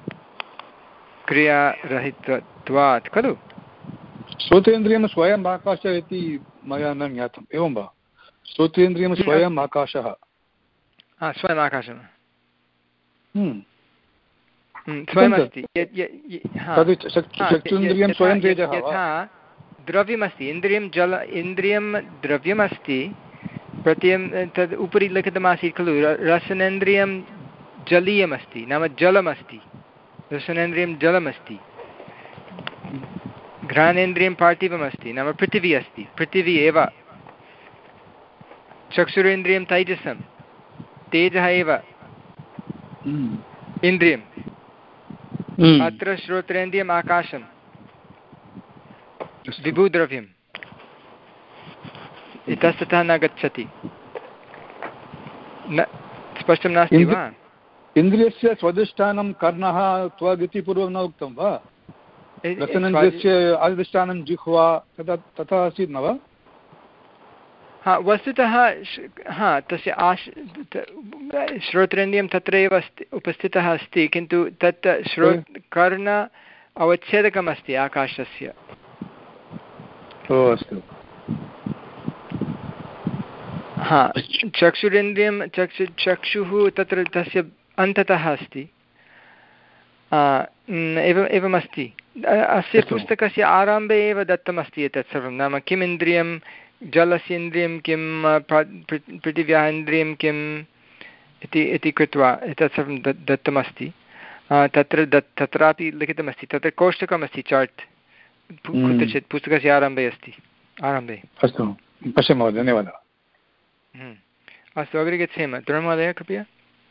क्रियारहितत्वात् खलु। श्रोतेन्द्रियं स्वयम् आकाशः इति मया न ज्ञातम्, एवं वा? श्रोतेन्द्रियं स्वयम् आकाशः? स्वयम् आकाशः स्वयमस्ति। यथा द्रव्यमस्ति, इन्द्रियं जल इन्द्रियं द्रव्यमस्ति, प्रत्ययं तद् उपरि लिखितमासीत् खलु। रसनेन्द्रियं जलीयमस्ति, नाम जलमस्ति। रसनेन्द्रियं जलमस्ति। घ्राणेन्द्रियं पार्थिवमस्ति, नाम पृथिवी अस्ति, पृथिवी एव। चक्षुरेन्द्रियं तैजसं, तेजः एव इन्द्रियम्। अत्र श्रोत्रेन्द्रियम् आकाशं, विभुद्रव्यम्। इतस्ततः न गच्छति। न स्पष्टं नास्ति वा? इन्द्रियस्य स्वधिष्ठानं कर्णः त्वगिति पूर्वं न उक्तं वा? रसनेन्द्रियस्य अधिष्ठानं जिह्वा, तथा तथा आसीत् न वा? हा वस्तुतः हा तस्य आश् श्रोत्रेन्द्रियं तत्रैव अस्ति, उपस्थितः अस्ति, किन्तु तत् श्रो कर्ण अवच्छेदकमस्ति आकाशस्य। अस्तु। हा चक्षुरेन्द्रियं चक्षु चक्षुः तत्र तस्य अन्ततः अस्ति। एवम् एवमस्ति। अस्य पुस्तकस्य आरम्भे एव दत्तमस्ति एतत् सर्वं, नाम किम् इन्द्रियं, जलस्य इन्द्रियं किं, पृथिव्याः इन्द्रियं किम् इति इति कृत्वा एतत् सर्वं दत्तमस्ति। तत्र दत् तत्रापि लिखितमस्ति, तत्र कोष्टकमस्ति, चार्ट् कुत्रचित् पुस्तकस्य आरम्भे अस्ति, आरम्भे। अस्तु, पश्यामः, धन्यवादः। अस्तु, अग्रे गच्छेम। द्रोणमहोदय कृपया।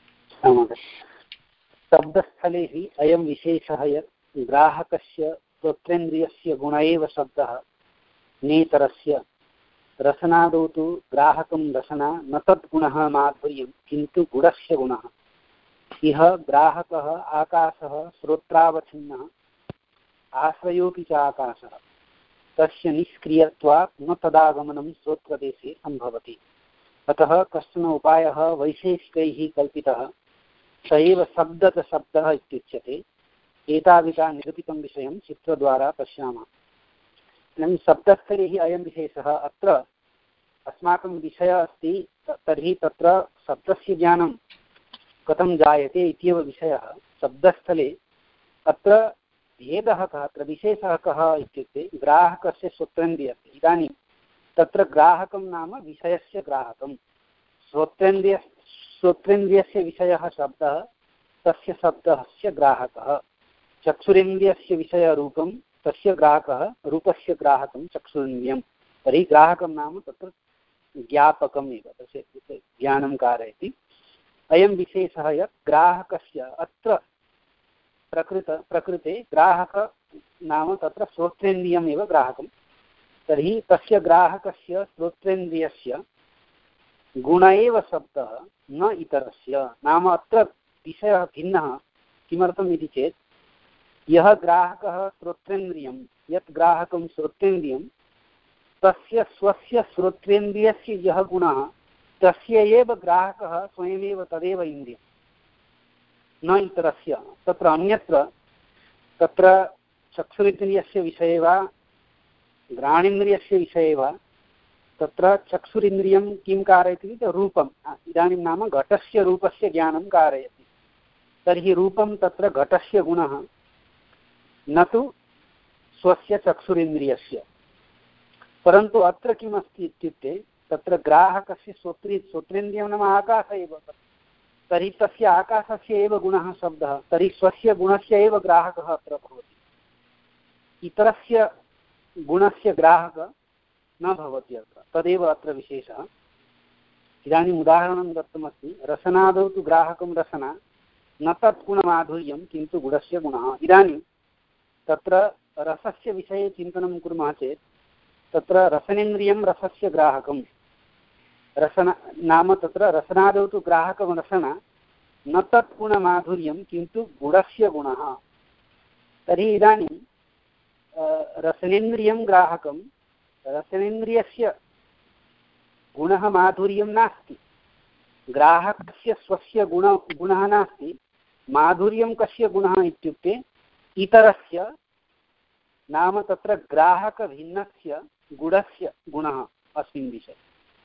शब्दस्थले हि अयं विशेषः यत् ग्राहकस्य श्रोत्रेन्द्रियस्य गुण एव शब्दः नेतरस्य रसनादौ तु ग्राहकं रसना न तद्गुणः माधुर्यं किन्तु गुणस्य गुणः। इह ग्राहकः आकाशः श्रोत्रावच्छिन्नः आश्रयोऽपि च आकाशः तस्य निष्क्रियत्वात् न तदागमनं श्रोत्रदेशे सम्भवति। अतः कश्चन उपायः वैशेषिकैः कल्पितः स एव शब्दतशब्दः इत्युच्यते। एतावता निरूपितं विषयं चित्रद्वारा पश्यामः। इदानीं शब्दस्थले हि अयं विशेषः अत्र अस्माकं विषयः अस्ति, तर्हि तत्र शब्दस्य ज्ञानं कथं जायते इत्येव विषयः। शब्दस्थले अत्र भेदः कः, अत्र विशेषः कः इत्युक्ते ग्राहकस्य श्रोत्रेन्द्रियस्य। इदानीं तत्र ग्राहकं नाम विषयस्य ग्राहकं, श्रोत्रेन्द्रिय श्रोत्रेन्द्रियस्य विषयः शब्दः, तस्य शब्दस्य ग्राहकः। चक्षुरेन्द्रियस्य विषयरूपं, तस्य ग्राहकः रूपस्य ग्राहकं चक्षुरेन्द्रियं। तर्हि ग्राहकं नाम तत्र ज्ञापकम् एव, तस्य ज्ञानं कारयति। अयं विशेषः यत् ग्राहकस्य अत्र प्रकृत प्रकृते ग्राहक नाम तत्र श्रोत्रेन्द्रियम् एव ग्राहकं। तर्हि तस्य ग्राहकस्य श्रोत्रेन्द्रियस्य गुण एव शब्दः न इतरस्य। नाम अत्र विषयः भिन्नः। किमर्थम् इति चेत् यः ग्राहकः श्रोत्रेन्द्रियं, यत् ग्राहकं श्रोत्रेन्द्रियं, तस्य स्वस्य श्रोत्रेन्द्रियस्य यः गुणः तस्य एव ग्राहकः स्वयमेव तदेव इन्द्रियं, न इतरस्य। तत्र अन्यत्र तत्र चक्षुरिन्द्रियस्य विषये वा घ्राणेन्द्रियस्य विषये वा तत्र चक्षुरिन्द्रियं किं कारयति इति रूपम्। इदानीं नाम घटस्य रूपस्य ज्ञानं कारयति। तर्हि रूपं तत्र घटस्य गुणः न तु स्वस्य चक्षुरिन्द्रियस्य। परन्तु अत्र किमस्ति इत्युक्ते तत्र ग्राहकस्य श्रोत्रे श्रोत्रेन्द्रियं नाम आकाशः एव। तर्हि तस्य आकाशस्य एव गुणः शब्दः। तर्हि स्वस्य गुणस्य एव ग्राहकः अत्र भवति, इतरस्य गुणस्य ग्राहकः न भवति अत्र। तदेव अत्र विशेषः। इदानीम् उदाहरणं दत्तमस्ति, रसनादौ तु ग्राहकं रसना न तत्गुणमाधुर्यं किन्तु गुणस्य गुणः। इदानीं तत्र रसस्य विषये चिन्तनं कुर्मः चेत् तत्र रसनेन्द्रियं रसस्य ग्राहकं, रसन नाम तत्र रसनादौ तु ग्राहकं रसना न तत्गुणमाधुर्यं किन्तु गुणस्य गुणः। तर्हि इदानीं रसनेन्द्रियं ग्राहकं, रसनेन्द्रियस्य गुणः माधुर्यं नास्ति, ग्राहकस्य स्वस्य गुण गुणः नास्ति। माधुर्यं कस्य गुणः इत्युक्ते इतरस्य नाम तत्र ग्राहकभिन्नस्य गुणस्य गुणः अस्मिन् विषये।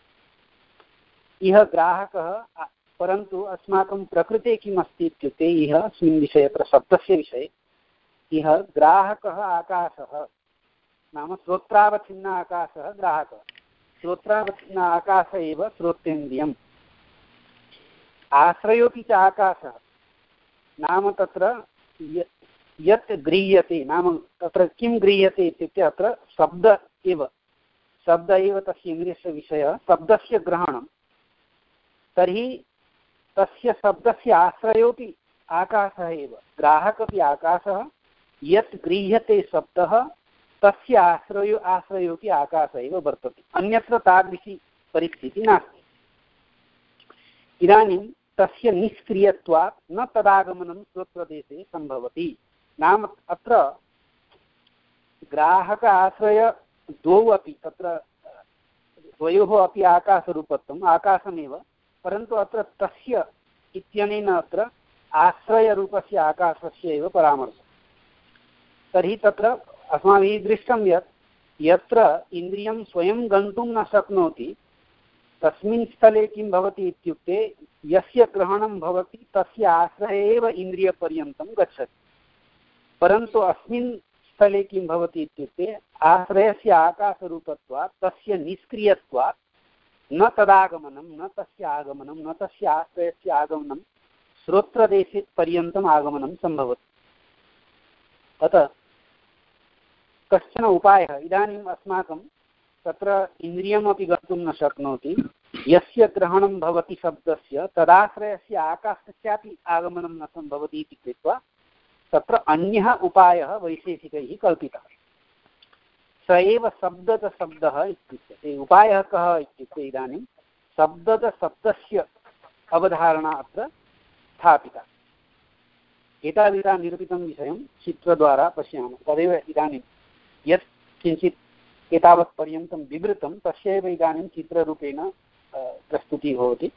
इह ग्राहकः, परन्तु अस्माकं प्रकृते किम् अस्ति इत्युक्ते इह अस्मिन् विषये अत्र शब्दस्य विषये इह ग्राहकः आकाशः नाम श्रोत्रावच्छिन्न आकाशः ग्राहकः। श्रोत्रावच्छिन्न आकाश एव श्रोत्रेन्द्रियम्। आश्रयोऽपि च आकाशः नाम तत्र यत् गृह्यते, नाम तत्र किं गृह्यते इत्युक्ते अत्र शब्द एव, शब्द एव तस्य इन्द्रियस्य विषयः, शब्दस्य ग्रहणं। तर्हि तस्य शब्दस्य आश्रयोऽपि आकाशः एव, ग्राहकपि आकाशः, यत् गृह्यते शब्दः तस्य आश्रयो आश्रयोऽपि आकाशः एव वर्तते। अन्यत्र तादृशी परिस्थितिः नास्ति। इदानीं तस्य निष्क्रियत्वात् न तदागमनं श्रोत्रदेशे सम्भवति। नाम अत्र ग्राहक आश्रय द्वौ अपि, तत्र द्वयोः अपि आकाशरूपत्वम् आकाशमेव, परन्तु अत्र तस्य इत्यनेन अत्र आश्रयरूपस्य आकाशस्य एव परामर्शः। तर्हि तत्र अस्माभिः दृष्टं यत् यत्र इन्द्रियं स्वयं गन्तुं न शक्नोति तस्मिन् स्थले किं भवति इत्युक्ते यस्य ग्रहणं भवति तस्य आश्रये एव इन्द्रियपर्यन्तं गच्छति। परन्तु अस्मिन् स्थले किं भवति इत्युक्ते आश्रयस्य आकाशरूपत्वात् तस्य निष्क्रियत्वात् न तदागमनं, न तस्य आगमनं, न तस्य आश्रयस्य आगमनं श्रोत्रदेशे पर्यन्तम् आगमनं सम्भवति। अतः कश्चन उपायः, इदानीम् अस्माकं तत्र इन्द्रियमपि गन्तुं न शक्नोति, यस्य ग्रहणं भवति शब्दस्य तदाश्रयस्य आकाशस्यापि आगमनं न सम्भवति इति कृत्वा तत्र अन्यः उपायः वैशेषिकैः कल्पितः। स एव शब्दतशब्दः इत्युच्यते। उपायः कः इत्युक्ते इदानीं शब्दतशब्दस्य अवधारणा अत्र स्थापिता। एतावता निरूपितं विषयं चित्रद्वारा पश्यामः। तदेव इदानीं यत् किञ्चित् एतावत्पर्यन्तं विवृतं तस्यैव इदानीं चित्ररूपेण प्रस्तुतिः भवति।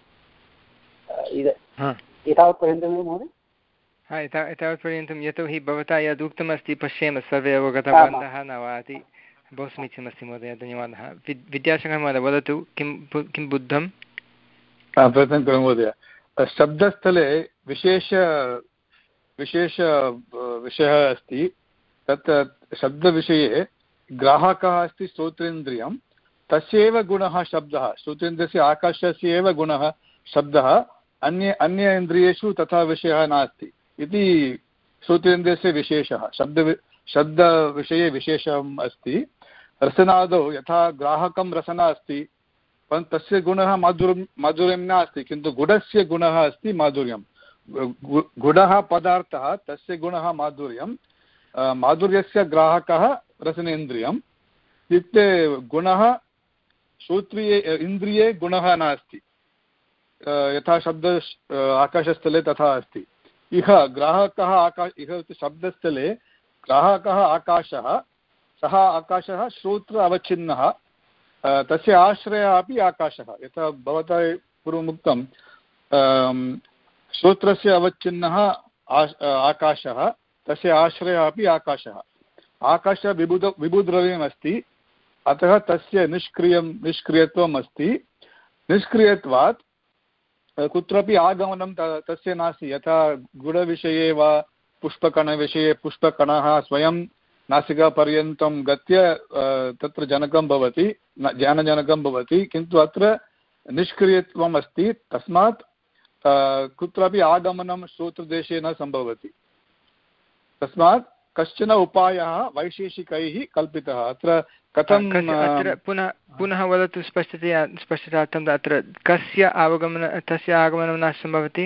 एतावत्पर्यन्तमेव महोदय? हा, एता एतावत्पर्यन्तं यतोहि भवता यद् उक्तमस्ति पश्येम सर्वे अवगतवन्तः न वा इति। बहु समीचीनमस्ति महोदय, धन्यवादः। विद् विद्याशङ्करः महोदय वदतु, किं किं बुद्धं? प्रयत्नं करोमि महोदय। शब्दस्थले विशेष विशेष विषयः अस्ति। तत् शब्दविषये ग्राहकः अस्ति श्रोत्रेन्द्रियं, तस्यैव गुणः शब्दः। श्रोत्रेन्द्रियस्य आकाशस्य एव गुणः शब्दः, अन्ये अन्य इन्द्रियेषु तथा विषयः नास्ति इति श्रोत्रेन्द्रियस्य विशेषः। शब्द शब्दविषये विशेषम् अस्ति। रसनादौ यथा ग्राहकं रसना अस्ति, परन्तु तस्य गुणः माधुर्यं माधुर्यं नास्ति, किन्तु गुडस्य गुणः अस्ति माधुर्यं। गुडः पदार्थः, तस्य गुणः माधुर्यं। माधुर्यस्य ग्राहकः रसनेन्द्रियम्। इत्युक्ते गुणः श्रोत्रिये इन्द्रिये गुणः नास्ति, यथा शब्द आकाशस्थले तथा अस्ति। इह ग्राहकः आकाश इह शब्दस्थले ग्राहकः आकाशः, सः आकाशः श्रोत्र अवच्छिन्नः, तस्य आश्रयः अपि आकाशः। यथा भवता पूर्वमुक्तं श्रोत्रस्य अवच्छिन्नः आकाशः, तस्य आश्रयः अपि आकाशः। आकाशः विबुध विबुद्रव्यम् अस्ति, अतः तस्य निष्क्रियं निष्क्रियत्वम् अस्ति। निष्क्रियत्वात् कुत्रापि आगमनं तस्य नास्ति। यथा गुडविषये वा पुष्पकणविषये पुष्पकणः स्वयं नासिकापर्यन्तं गत्य तत्र जनकं भवति, ज्ञानजनकं भवति, किन्तु अत्र निष्क्रियत्वम् अस्ति। तस्मात् कुत्रापि आगमनं श्रोत्रदेशे न सम्भवति। तस्मात् कश्चन उपायः वैशेषिकैः कल्पितः। अत्र कथं अत्र पुनः पुनः वदतु स्पष्टतया स्पष्टतार्थम्। अत्र कस्य आगमनं तस्य आगमनं न सम्भवति?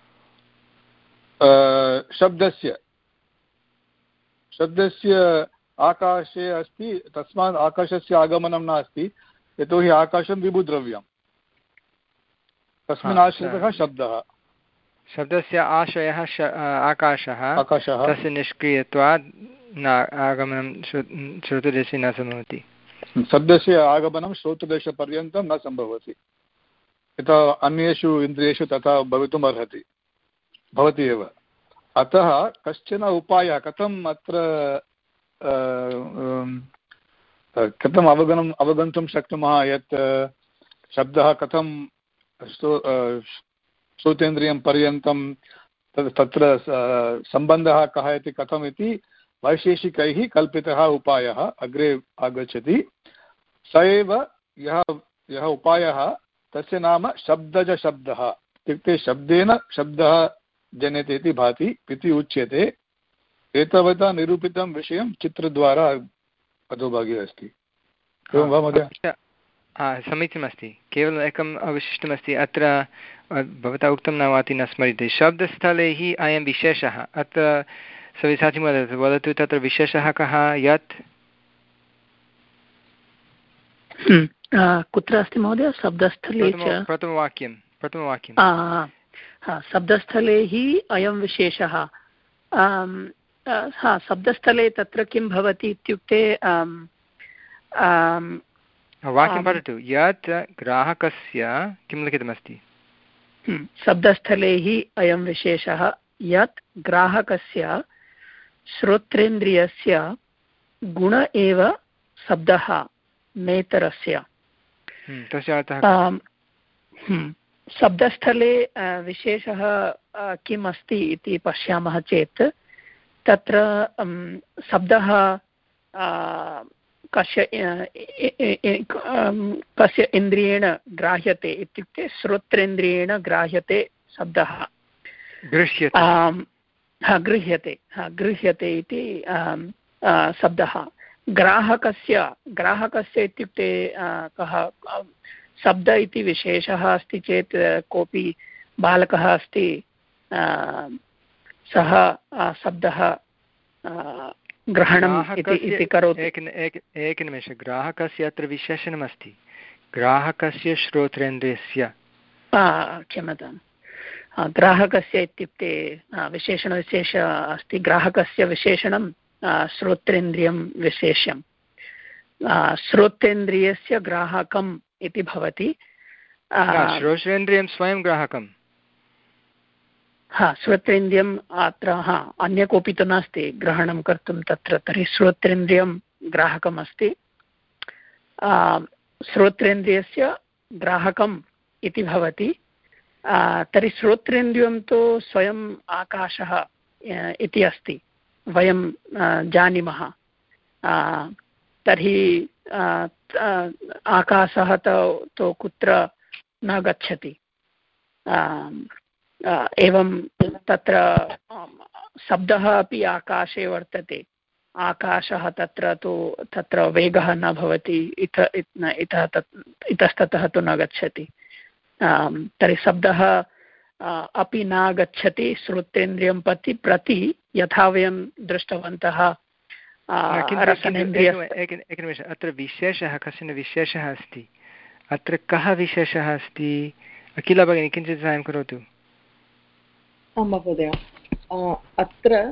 शब्दस्य शब्दस्य आकाशे अस्ति, तस्मात् आकाशस्य आगमनं नास्ति, यतोहि आकाशं विभुद्रव्यं। तस्मिन् आश्रितः शब्दः। शब्दस्य आश्रयः आकाशः, तस्य निष्क्रियत्वात् न आगमनं श्रोत्रदेशे न सम्भवति। शब्दस्य आगमनं श्रोत्रदेशपर्यन्तं न सम्भवति, यथा अन्येषु इन्द्रियेषु तथा भवितुम् अर्हति भवति एव। अतः कश्चन उपायः कथम् अत्र कथम् अवगमनम् अवगन्तुं शक्नुमः यत् शब्दः कथं श्रोतेन्द्रियं पर्यन्तं तत्र सम्बन्धः कः इति कथम् इति वैशेषिकैः कल्पितः उपायः अग्रे आगच्छति। स एव यः यः उपायः तस्य नाम शब्दजशब्दः। इत्युक्ते शब्देन शब्दः जन्यते इति भाति इति उच्यते। एतावता निरूपितं विषयं चित्रद्वारा अधोभागे अस्ति। एवं वा महोदय? समीचीनमस्ति। केवलम् एकम् अवशिष्टमस्ति। अत्र भवता उक्तं न वाति न स्मर्यते। शब्दस्थले हि अयं विशेषः। अत्र सविसाचि वदतु वदतु तत्र विशेषः कः? यत् कुत्र अस्ति महोदय? शब्दस्थले च प्रथमवाक्यं प्रथमवाक्यं शब्दस्थले हि अयं विशेषः। हा, शब्दस्थले तत्र किं भवति इत्युक्ते वाक्यं पठतु। यत् ग्राहकस्य किं लिखितमस्ति? शब्दस्थले हि अयं विशेषः यत् ग्राहकस्य श्रोत्रेन्द्रियस्य गुण एव शब्दः नेतरस्य। तस्य अर्थः शब्दस्थले विशेषः किम् अस्ति इति पश्यामः चेत् तत्र शब्दः कस्य कस्य इन्द्रियेण ग्राह्यते इत्युक्ते श्रोत्रेन्द्रियेण ग्राह्यते शब्दः। गृह्यते हा गृह्यते हा गृह्यते इति शब्दः। ग्राहकस्य ग्राहकस्य इत्युक्ते कः? शब्द इति विशेषः अस्ति चेत् कोऽपि बालकः अस्ति सः शब्दः ग्रहणम् इति करोति। एकनिमेषः, ग्राहकस्य अत्र विशेषणमस्ति, ग्राहकस्य श्रोत्रेन्द्रियस्य। क्षम्यतां, ग्राहकस्य इत्युक्ते विशेषणविशेष अस्ति, ग्राहकस्य विशेषणं श्रोत्रेन्द्रियं विशेष्यं, श्रोत्रेन्द्रियस्य ग्राहकम् इति भवति। श्रोत्रेन्द्रियं स्वयं ग्राहकं, हा श्रोत्रेन्द्रियम् अत्र हा अन्य कोऽपि तु नास्ति ग्रहणं कर्तुं तत्र, तर्हि श्रोत्रेन्द्रियं ग्राहकम् अस्ति। श्रोत्रेन्द्रियस्य ग्राहकम् इति भवति। तर्हि श्रोत्रेन्द्रियं तु स्वयम् आकाशः इति अस्ति, वयं जानीमः। तर्हि आकाशः तु कुत्र न गच्छति, एवं तत्र शब्दः अपि आकाशे वर्तते, आकाशः तत्र तु तत्र वेगः न भवति, इत इतः तत् इतस्ततः तु न गच्छति। तर्हि शब्दः अपि न गच्छति श्रोत्रेन्द्रियं प्रति प्रति यथा वयं दृष्टवन्तः। एकनिमेषम्, अत्र विशेषः, कश्चन विशेषः अस्ति। अत्र कः विशेषः अस्ति? अखिला भगिनी किञ्चित् साहाय्यं करोतु। आं महोदय, अत्र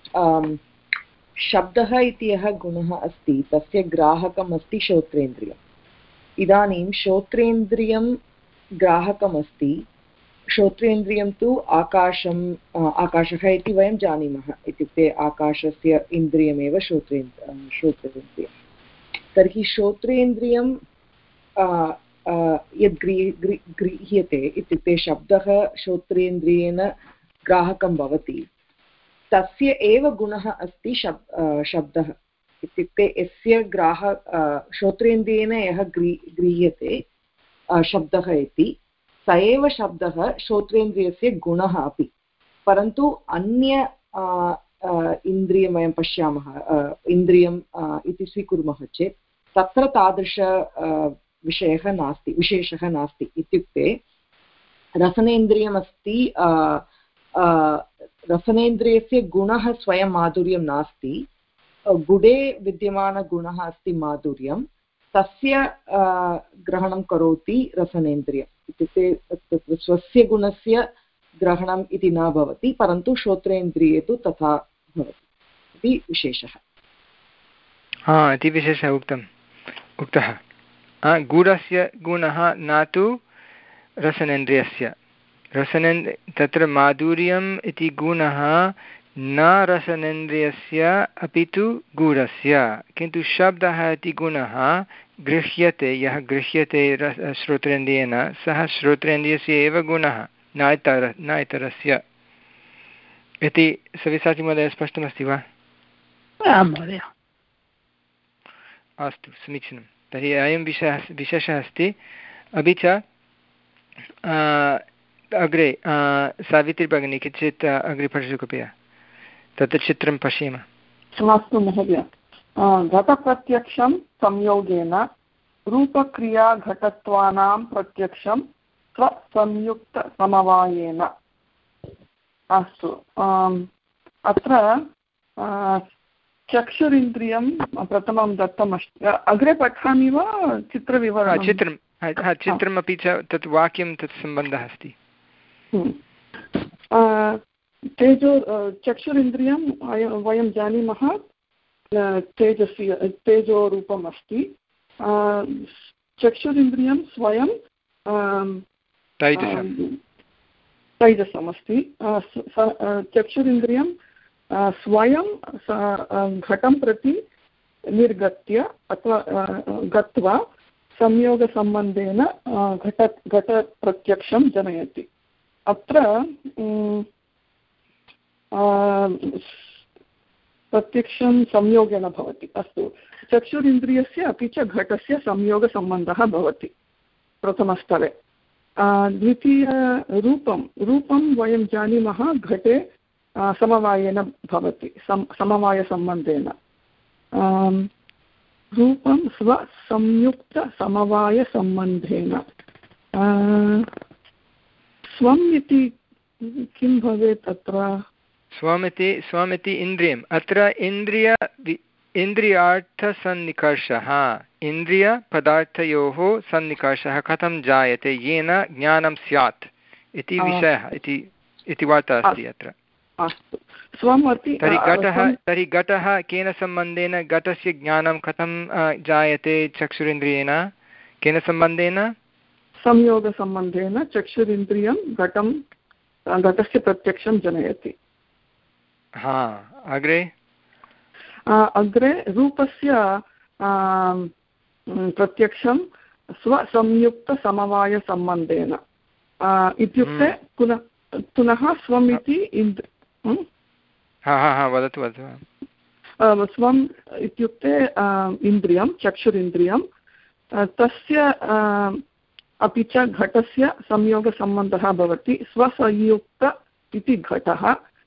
शब्दः इति यः गुणः अस्ति तस्य ग्राहकम् अस्ति श्रोत्रेन्द्रियम्। इदानीं श्रोत्रेन्द्रियं ग्राहकमस्ति, श्रोत्रेन्द्रियं तु आकाशम् आकाशः इति वयं जानीमः, इत्युक्ते आकाशस्य इन्द्रियमेव श्रोत्रेन्द्र श्रोत्रेन्द्रियं। तर्हि श्रोत्रेन्द्रियं यद् गृह् गृह्यते इत्युक्ते शब्दः श्रोत्रेन्द्रियेण ग्राहकं भवति, तस्य एव गुणः अस्ति शब् शब्दः इत्युक्ते यस्य ग्राह श्रोत्रेन्द्रियेण यः गृ गृह्यते शब्दः इति, स एव शब्दः श्रोत्रेन्द्रियस्य गुणः अपि। परन्तु अन्य इन्द्रियं वयं पश्यामः, इन्द्रियम् इति स्वीकुर्मः चेत् तत्र तादृश विषयः नास्ति, विशेषः नास्ति। इत्युक्ते रसनेन्द्रियमस्ति, रसनेन्द्रियस्य गुणः स्वयं माधुर्यं नास्ति, गुडे विद्यमानगुणः अस्ति माधुर्यं, तस्य ग्रहणं करोति रसनेन्द्रियम्। इत्युक्ते तत्र स्वस्य गुणस्य ग्रहणम् इति न भवति, परन्तु श्रोत्रेन्द्रिये तु तथा भवति इति विशेषः। हा, इति विशेषः उक्तम् उक्तः। गुडस्य गुणः न तु रसनेन्द्रियस्य। रसनेन्द्र तत्र माधुर्यम् इति गुणः न रसनेन्द्रियस्य अपि तु गुडस्य, किन्तु शब्दः इति गुणः गृह्यते, यः गृह्यते श्रोत्रेन्द्रियेण सः श्रोत्रेन्द्रियस्य एव गुणः, न इतर न इतरस्य इति। सव्यसाची महोदय स्पष्टमस्ति वा? आं महोदय। अस्तु, समीचीनं। तर्हि अयं विषयः विशेषः अस्ति। अपि च अग्रे सावित्री भगिनी किञ्चित् अग्रे पठतु कृपया, तत्र चित्रं पश्येम। अस्तु महोदय। घटप्रत्यक्षं संयोगेन रूपक्रियाघटत्वानां प्रत्यक्षं स्वसंयुक्तसमवायेन। अस्तु, अत्र चक्षुरिन्द्रियं प्रथमं दत्तमस्ति। अग्रे पठामि वा चित्रविवरणं? चित्रं चित्रमपि च तत् वाक्यं तत् सम्बन्धः अस्ति। तेजो चक्षुरिन्द्रियं वयं जानीमः तेजस्य तेजोरूपम् अस्ति। चक्षुरिन्द्रियं स्वयं तैजसमस्ति। चक्षुरिन्द्रियं स्वयं घटं प्रति निर्गत्य अथवा गत्वा संयोगसम्बन्धेन घट घटप्रत्यक्षं जनयति। अत्र प्रत्यक्षं संयोगेन भवति। अस्तु, चक्षुरिन्द्रियस्य अपि च घटस्य संयोगसम्बन्धः भवति प्रथमस्तरे। द्वितीयरूपं रूपं वयं जानीमः घटे समवायेन भवति, सम समवायसम्बन्धेन। रूपं स्वसंयुक्तसमवायसम्बन्धेन स्वम् इति किं भवेत् अत्र? स्वमिति स्वमिति इन्द्रियम्। अत्र इन्द्रिय इन्द्रियार्थसन्निकर्षः इन्द्रियपदार्थयोः सन्निकर्षः कथं जायते येन ज्ञानं स्यात् इति विषयः इति इति वार्ता अस्ति अत्र। अस्तु स्वमपि तर्हि घटः तर्हि घटः केन सम्बन्धेन घटस्य ज्ञानं कथं जायते चक्षुरिन्द्रियेण केन सम्बन्धेन? संयोगसम्बन्धेन चक्षुरिन्द्रियं घटं घटस्य प्रत्यक्षं जनयति। हा अग्रे अग्रे रूपस्य प्रत्यक्षं स्वसंयुक्तसमवायसम्बन्धेन इत्युक्ते पुनः पुनः स्वम् इति इन्द् वदतु वदतु। स्वम् इत्युक्ते इन्द्रियं चक्षुरिन्द्रियं तस्य अपि च घटस्य संयोगसम्बन्धः भवति। स्वसंयुक्त इति घटः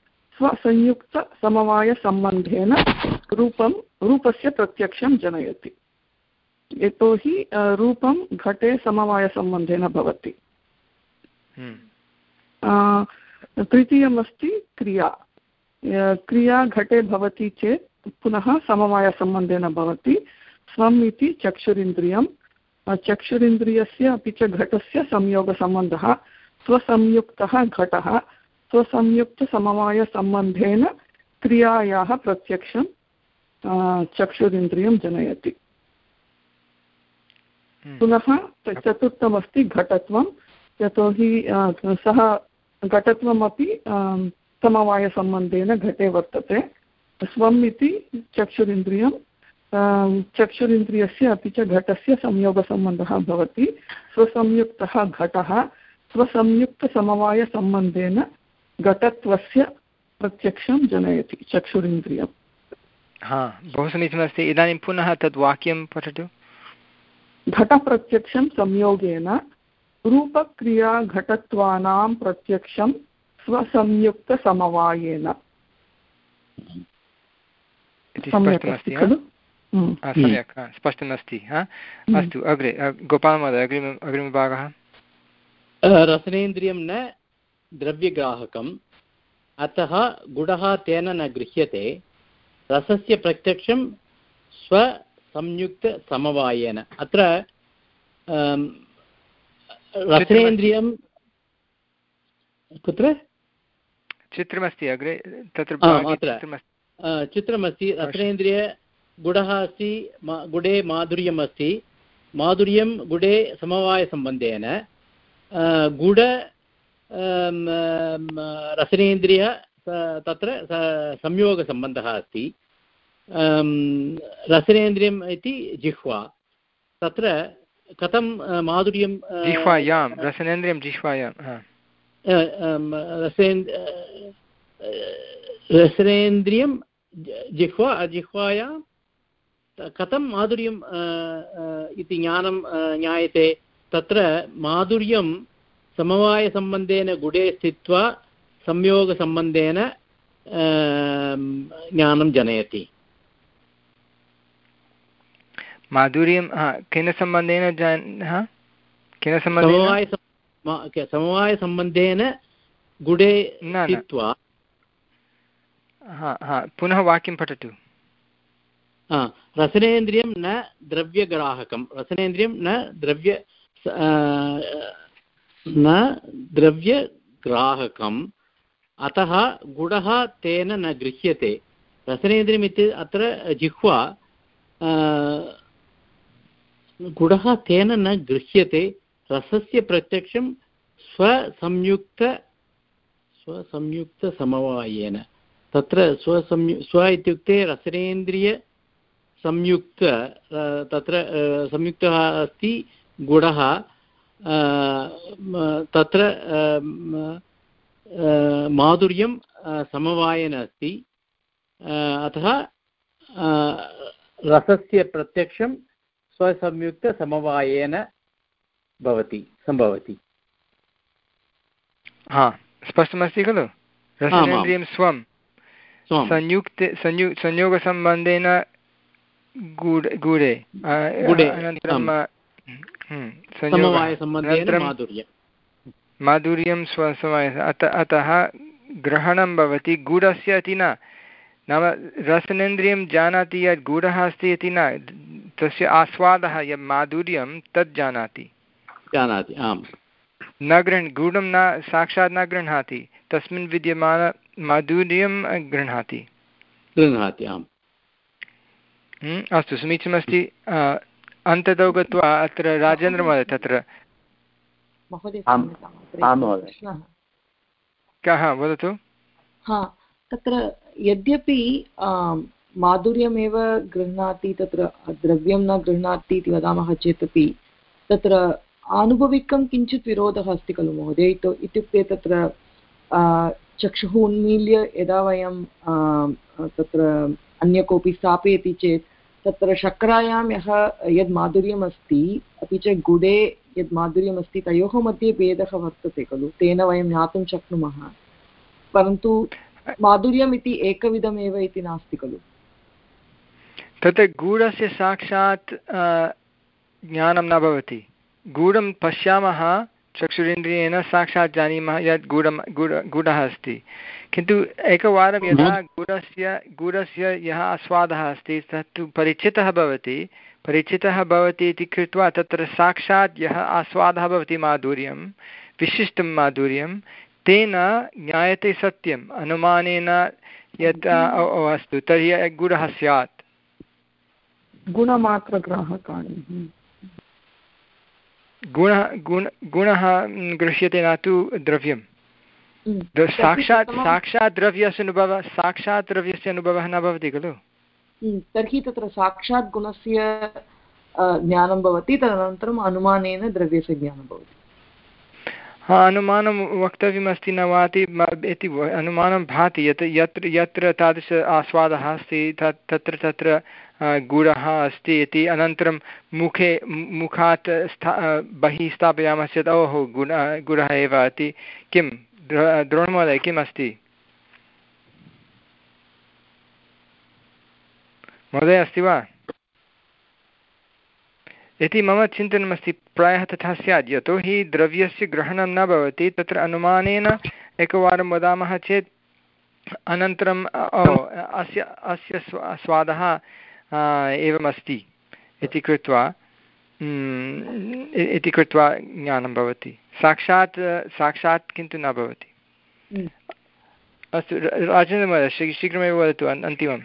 स्वसंयुक्तसमवायसम्बन्धेन रूपं रूपस्य प्रत्यक्षं जनयति। यतोहि रूपं घटे समवायसम्बन्धेन भवति। तृतीयमस्ति क्रिया। क्रिया घटे भवति चेत् पुनः समवायसम्बन्धेन भवति। स्वम् इति चक्षुरिन्द्रियं चक्षुरिन्द्रियस्य अपि च घटस्य संयोगसम्बन्धः स्वसंयुक्तः घटः स्वसंयुक्तसमवायसम्बन्धेन क्रियायाः प्रत्यक्षं चक्षुरिन्द्रियं जनयति। पुनः चतुर्थमस्ति घटत्वं। यतोहि सः घटत्वमपि समवायसम्बन्धेन घटे वर्तते। स्वम् इति चक्षुरिन्द्रियं चक्षुरिन्द्रियस्य अपि च घटस्य संयोगसम्बन्धः भवति। स्वसंयुक्तः घटः स्वसंयुक्तसमवायसम्बन्धेन घटत्वस्य प्रत्यक्षं जनयति चक्षुरिन्द्रियं। हा बहु समीचीनमस्ति। इदानीं पुनः तद् वाक्यं पठतु। घटप्रत्यक्षं संयोगेन रूपक्रियाघटत्वानां प्रत्यक्षं स्वसंयुक्तसमवायेन। स्पष्टमस्ति खलु? सम्यक् स्पष्टमस्ति। अस्तु अग्रे गोपालमहोदय अग्रिम अग्रिमभागः। रसनेन्द्रियं न द्रव्यग्राहकम् अतः गुडः तेन न गृह्यते। रसस्य प्रत्यक्षं स्वसंयुक्तसमवायेन। अत्र रसनेन्द्रियं कुत्र चित्रमस्ति अग्रे तत्र चित्रमस्ति। रसनेन्द्रिय गुडः अस्ति। गुडे माधुर्यम् अस्ति। माधुर्यं गुडे समवायसम्बन्धेन गुड रसनेन्द्रिय तत्र संयोगसम्बन्धः अस्ति। रसनेन्द्रियम् इति जिह्वा तत्र कथं माधुर्यं जिह्वायां रसनेन्द्रियं जिह्वायां रसनेन्द्रियं जिह्वा जिह्वायां कथं माधुर्यं इति ज्ञानं ज्ञायते। तत्र माधुर्यं समवायसम्बन्धेन गुडे स्थित्वा संयोगसम्बन्धेन ज्ञानं जनयति। माधुर्यं केन सम्बन्धेन केन सम्बन्धेन समवायसम्बन्धेन गुडे स्थित्वा। पुनः वाक्यं पठतु। रसनेन्द्रियं न द्रव्यग्राहकं। रसनेन्द्रियं न द्रव्य न द्रव्यग्राहकम् अतः गुडः तेन न गृह्यते। रसनेन्द्रियम् इति अत्र जिह्वा गुडः तेन न गृह्यते। रसस्य प्रत्यक्षं स्वसंयुक्त स्वसंयुक्तसमवायेन। तत्र स्वसंयु स्व इत्युक्ते रसनेन्द्रिय संयुक्त तत्र संयुक्तः अस्ति गुडः। तत्र माधुर्यं समवायेन अस्ति। अतः रसस्य प्रत्यक्षं स्वसंयुक्तसमवायेन भवति सम्भवति। हा स्पष्टमस्ति खलु? रसनेन्द्रियं स्वं संयुक्ते संयु संयोगसम्बन्धेन गुड गुडे अनन्तरं माधुर्यं स्वसमयः अत अतः ग्रहणं भवति गुडस्य इति न, नाम रसनेन्द्रियं जानाति यत् गुडः अस्ति इति न, तस्य आस्वादः यत् माधुर्यं तत् जानाति जानाति आम् न गृह्ण गुडं न साक्षात् न गृह्णाति, तस्मिन् विद्यमान माधुर्यं गृह्णाति गृह्णाति आम्। अस्तु समीचीनमस्ति। अन्ततो गत्वा अत्र राजेन्द्रमहोदय तत्र कः वदतु। हा तत्र यद्यपि माधुर्यमेव गृह्णाति तत्र द्रव्यं न गृह्णाति इति वदामः चेदपि तत्र आनुभविकं किञ्चित् विरोधः अस्ति खलु महोदय, इत्युक्ते तत्र चक्षुः उन्मील्य यदा वयं तत्र अन्य कोऽपि स्थापयति चेत् तत्र शर्करायां यः यद् माधुर्यम् अस्ति अपि च गुडे यद् माधुर्यम् अस्ति तयोः मध्ये भेदः वर्तते खलु, तेन वयं ज्ञातुं शक्नुमः, परन्तु माधुर्यम् इति एकविधमेव इति नास्ति खलु। तत्र गुडस्य साक्षात् ज्ञानं न भवति, गुडं पश्यामः चक्षुरेन्द्रियेण साक्षात् जानीमः यत् गुडं गुड गुडः अस्ति, किन्तु एकवारं यदा गुडस्य गुडस्य यः आस्वादः अस्ति तत्तु परिचितः भवति परिचितः भवति इति कृत्वा तत्र साक्षात् यः आस्वादः भवति माधुर्यं विशिष्टं माधुर्यं तेन ज्ञायते सत्यम् अनुमानेन यत् अस्तु तर्हि गुडः स्यात्। गुणमात्रग्राहकाणि गुणः गुण गुणः गृह्यते न तु द्रव्यं। साक्षात् साक्षात् द्रव्यस्य अनुभवः साक्षात् द्रव्यस्य अनुभवः न भवति खलु। तर्हि तत्र साक्षात् गुणस्य ज्ञानं भवति, तदनन्तरम् अनुमानेन द्रव्यस्य ज्ञानं भवति। हा अनुमानं वक्तव्यमस्ति न वा इति अनुमानं भाति यत् यत्र यत्र तादृश आस्वादः अस्ति तत् तत्र तत्र गुडः अस्ति इति, अनन्तरं मुखे मुखात् स्था बहिः स्थापयामः चेत् ओहो गुड गुडः एव इति। किं द्रोणमहोदय किम् अस्ति महोदय अस्ति वा इति मम चिन्तनमस्ति। प्रायः तथा स्यात्, यतोहि द्रव्यस्य ग्रहणं न भवति, तत्र अनुमानेन एकवारं वदामः चेत् अनन्तरं अस्य अस्य स्वादः एवमस्ति इति कृत्वा इति कृत्वा ज्ञानं भवति, साक्षात् साक्षात् किन्तु न भवति। अस्तु राजेन्द्रमहोदय शीघ्रमेव वदतु अन्तिमम्।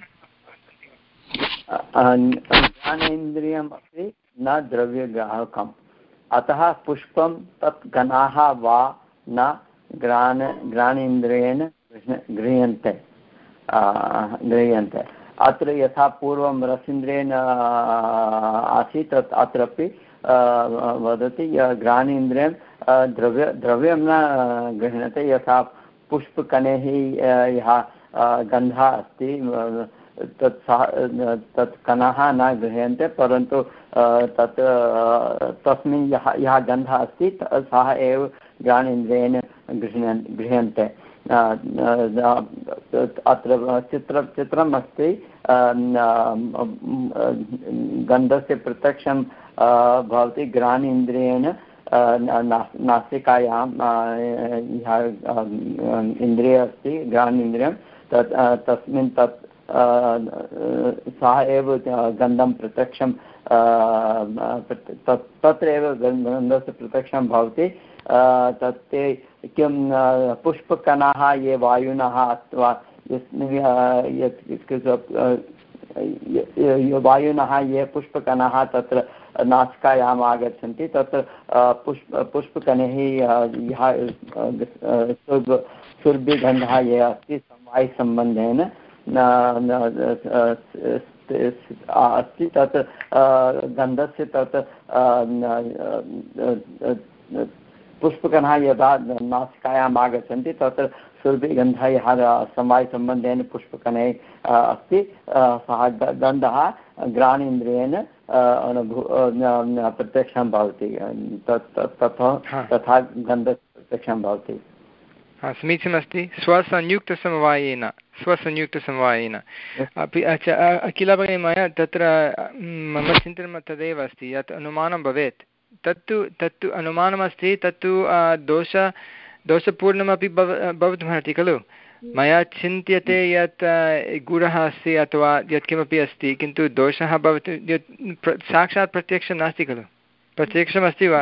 ज्ञानेन्द्रियम् अपि न द्रव्यग्राहकम्, अतः पुष्पं तत् गणाः वा न घ्राण घ्राणेन्द्रियेण गृह्यन्ते गृह्यन्ते अत्र यथा पूर्वं रसेन्द्रियेण आसीत् तत् अत्रापि वदति घ्राणेन्द्रियं द्रव्य द्रव्यं न गृह्णते, यथा पुष्पकणैः यः गन्धः अस्ति तत् तत् कणः न गृह्यन्ते, परन्तु तत् तस्मिन् यः यः गन्धः अस्ति सः एव घ्राणेन्द्रियेण गृह्ण गृह्यन्ते। अत्र चित्र चित्रम् अस्ति, गन्धस्य प्रत्यक्षं भवति घ्राणेन्द्रियेण नासिकायां यः इन्द्रिय अस्ति घ्राणेन्द्रियं तत् तस्मिन् तत् सः एव गन्धं प्रत्यक्षं तत्र एव गन्धस्य प्रत्यक्षं भवति। तत् किं पुष्पकणाः ये वायुनः अथवा वायुनः ये पुष्पकणाः तत्र नासिकायाम् आगच्छन्ति, तत्र पुष्प पुष्पकणैः यः सुरभिगन्धः ये अस्ति समवायसम्बन्धेन अस्ति, तत् गन्धस्य तत् पुष्पकणः यदा नासिकायाम् आगच्छन्ति तत्र सुरभिगन्धः यः समवायसम्बन्धेन पुष्पकणे अस्ति, सः गन्धः घ्राणेन्द्रियेण अनुभू प्रत्यक्षं भवति, तथा तथा गन्धस्य प्रत्यक्षं भवति। समीचीनमस्ति। स्वसंयुक्तसमवायेन स्वसंयुक्तसमवायेन अपि च अखिल भगिनी मया तत्र मम चिन्तनं तदेव अस्ति यत् अनुमानं भवेत् तत्तु तत्तु अनुमानमस्ति तत्तु दोष दोषपूर्णमपि भव भवितुमर्हति खलु मया चिन्त्यते यत् गुडः अस्ति अथवा यत्किमपि अस्ति किन्तु दोषः भवति यत् साक्षात् प्रत्यक्षं नास्ति खलु प्रत्यक्षमस्ति वा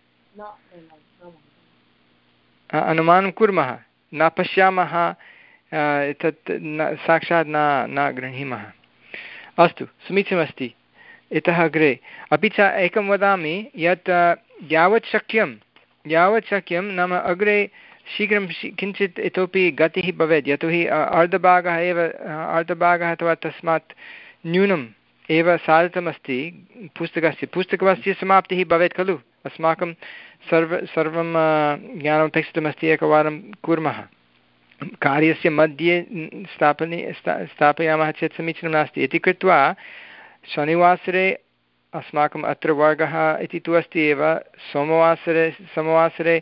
अनुमानं कुर्मः न पश्यामः तत् न साक्षात् न न गृह्णीमः अस्तु समीचीनमस्ति इतः अग्रे अपि च एकं वदामि यत् यावत् शक्यं यावत् शक्यं नाम अग्रे शीघ्रं किञ्चित् इतोपि गतिः भवेत् यतोहि अर्धभागः एव अर्धभागः अथवा तस्मात् न्यूनम् एव साधितमस्ति पुस्तकस्य पुस्तकस्य समाप्तिः भवेत् खलु अस्माकं सर्व सर्वं ज्ञानमपेक्षितमस्ति एकवारं कुर्मः कार्यस्य मध्ये स्थापने स्थापयामः चेत् समीचीनं नास्ति इति कृत्वा शनिवासरे अस्माकम् अत्र वर्गः इति तु अस्ति एव सोमवासरे सोमवासरे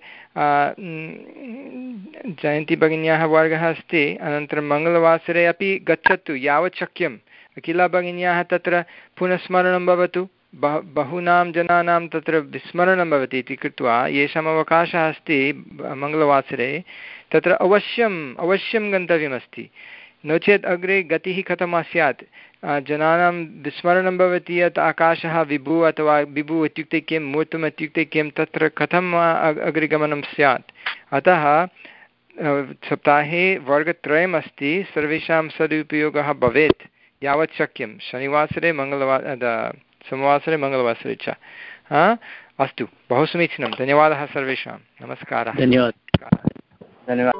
जयन्ती भगिन्याः वर्गः अस्ति अनन्तरं मङ्गलवासरे अपि गच्छतु यावत् शक्यम् अखिला भगिन्याः तत्र पुनः स्मरणं भवतु बह बहूनां जनानां तत्र विस्मरणं भवति इति कृत्वा येषाम् अवकाशः अस्ति मङ्गलवासरे तत्र अवश्यम् अवश्यं गन्तव्यमस्ति नो चेत् अग्रे गतिः कथं स्यात् जनानां विस्मरणं भवति यत् आकाशः विभुः अथवा विभुः इत्युक्ते किं मूर्तम् इत्युक्ते किं तत्र कथम् अग्रे गमनं स्यात् अतः सप्ताहे वर्गत्रयम् अस्ति सर्वेषां सदुपयोगः भवेत् यावत् शक्यं शनिवासरे मङ्गलवा सोमवासरे मङ्गलवासरे च अस्तु बहु समीचीनं धन्यवादः सर्वेषां नमस्कारः धन्यवादः धन्यवादः।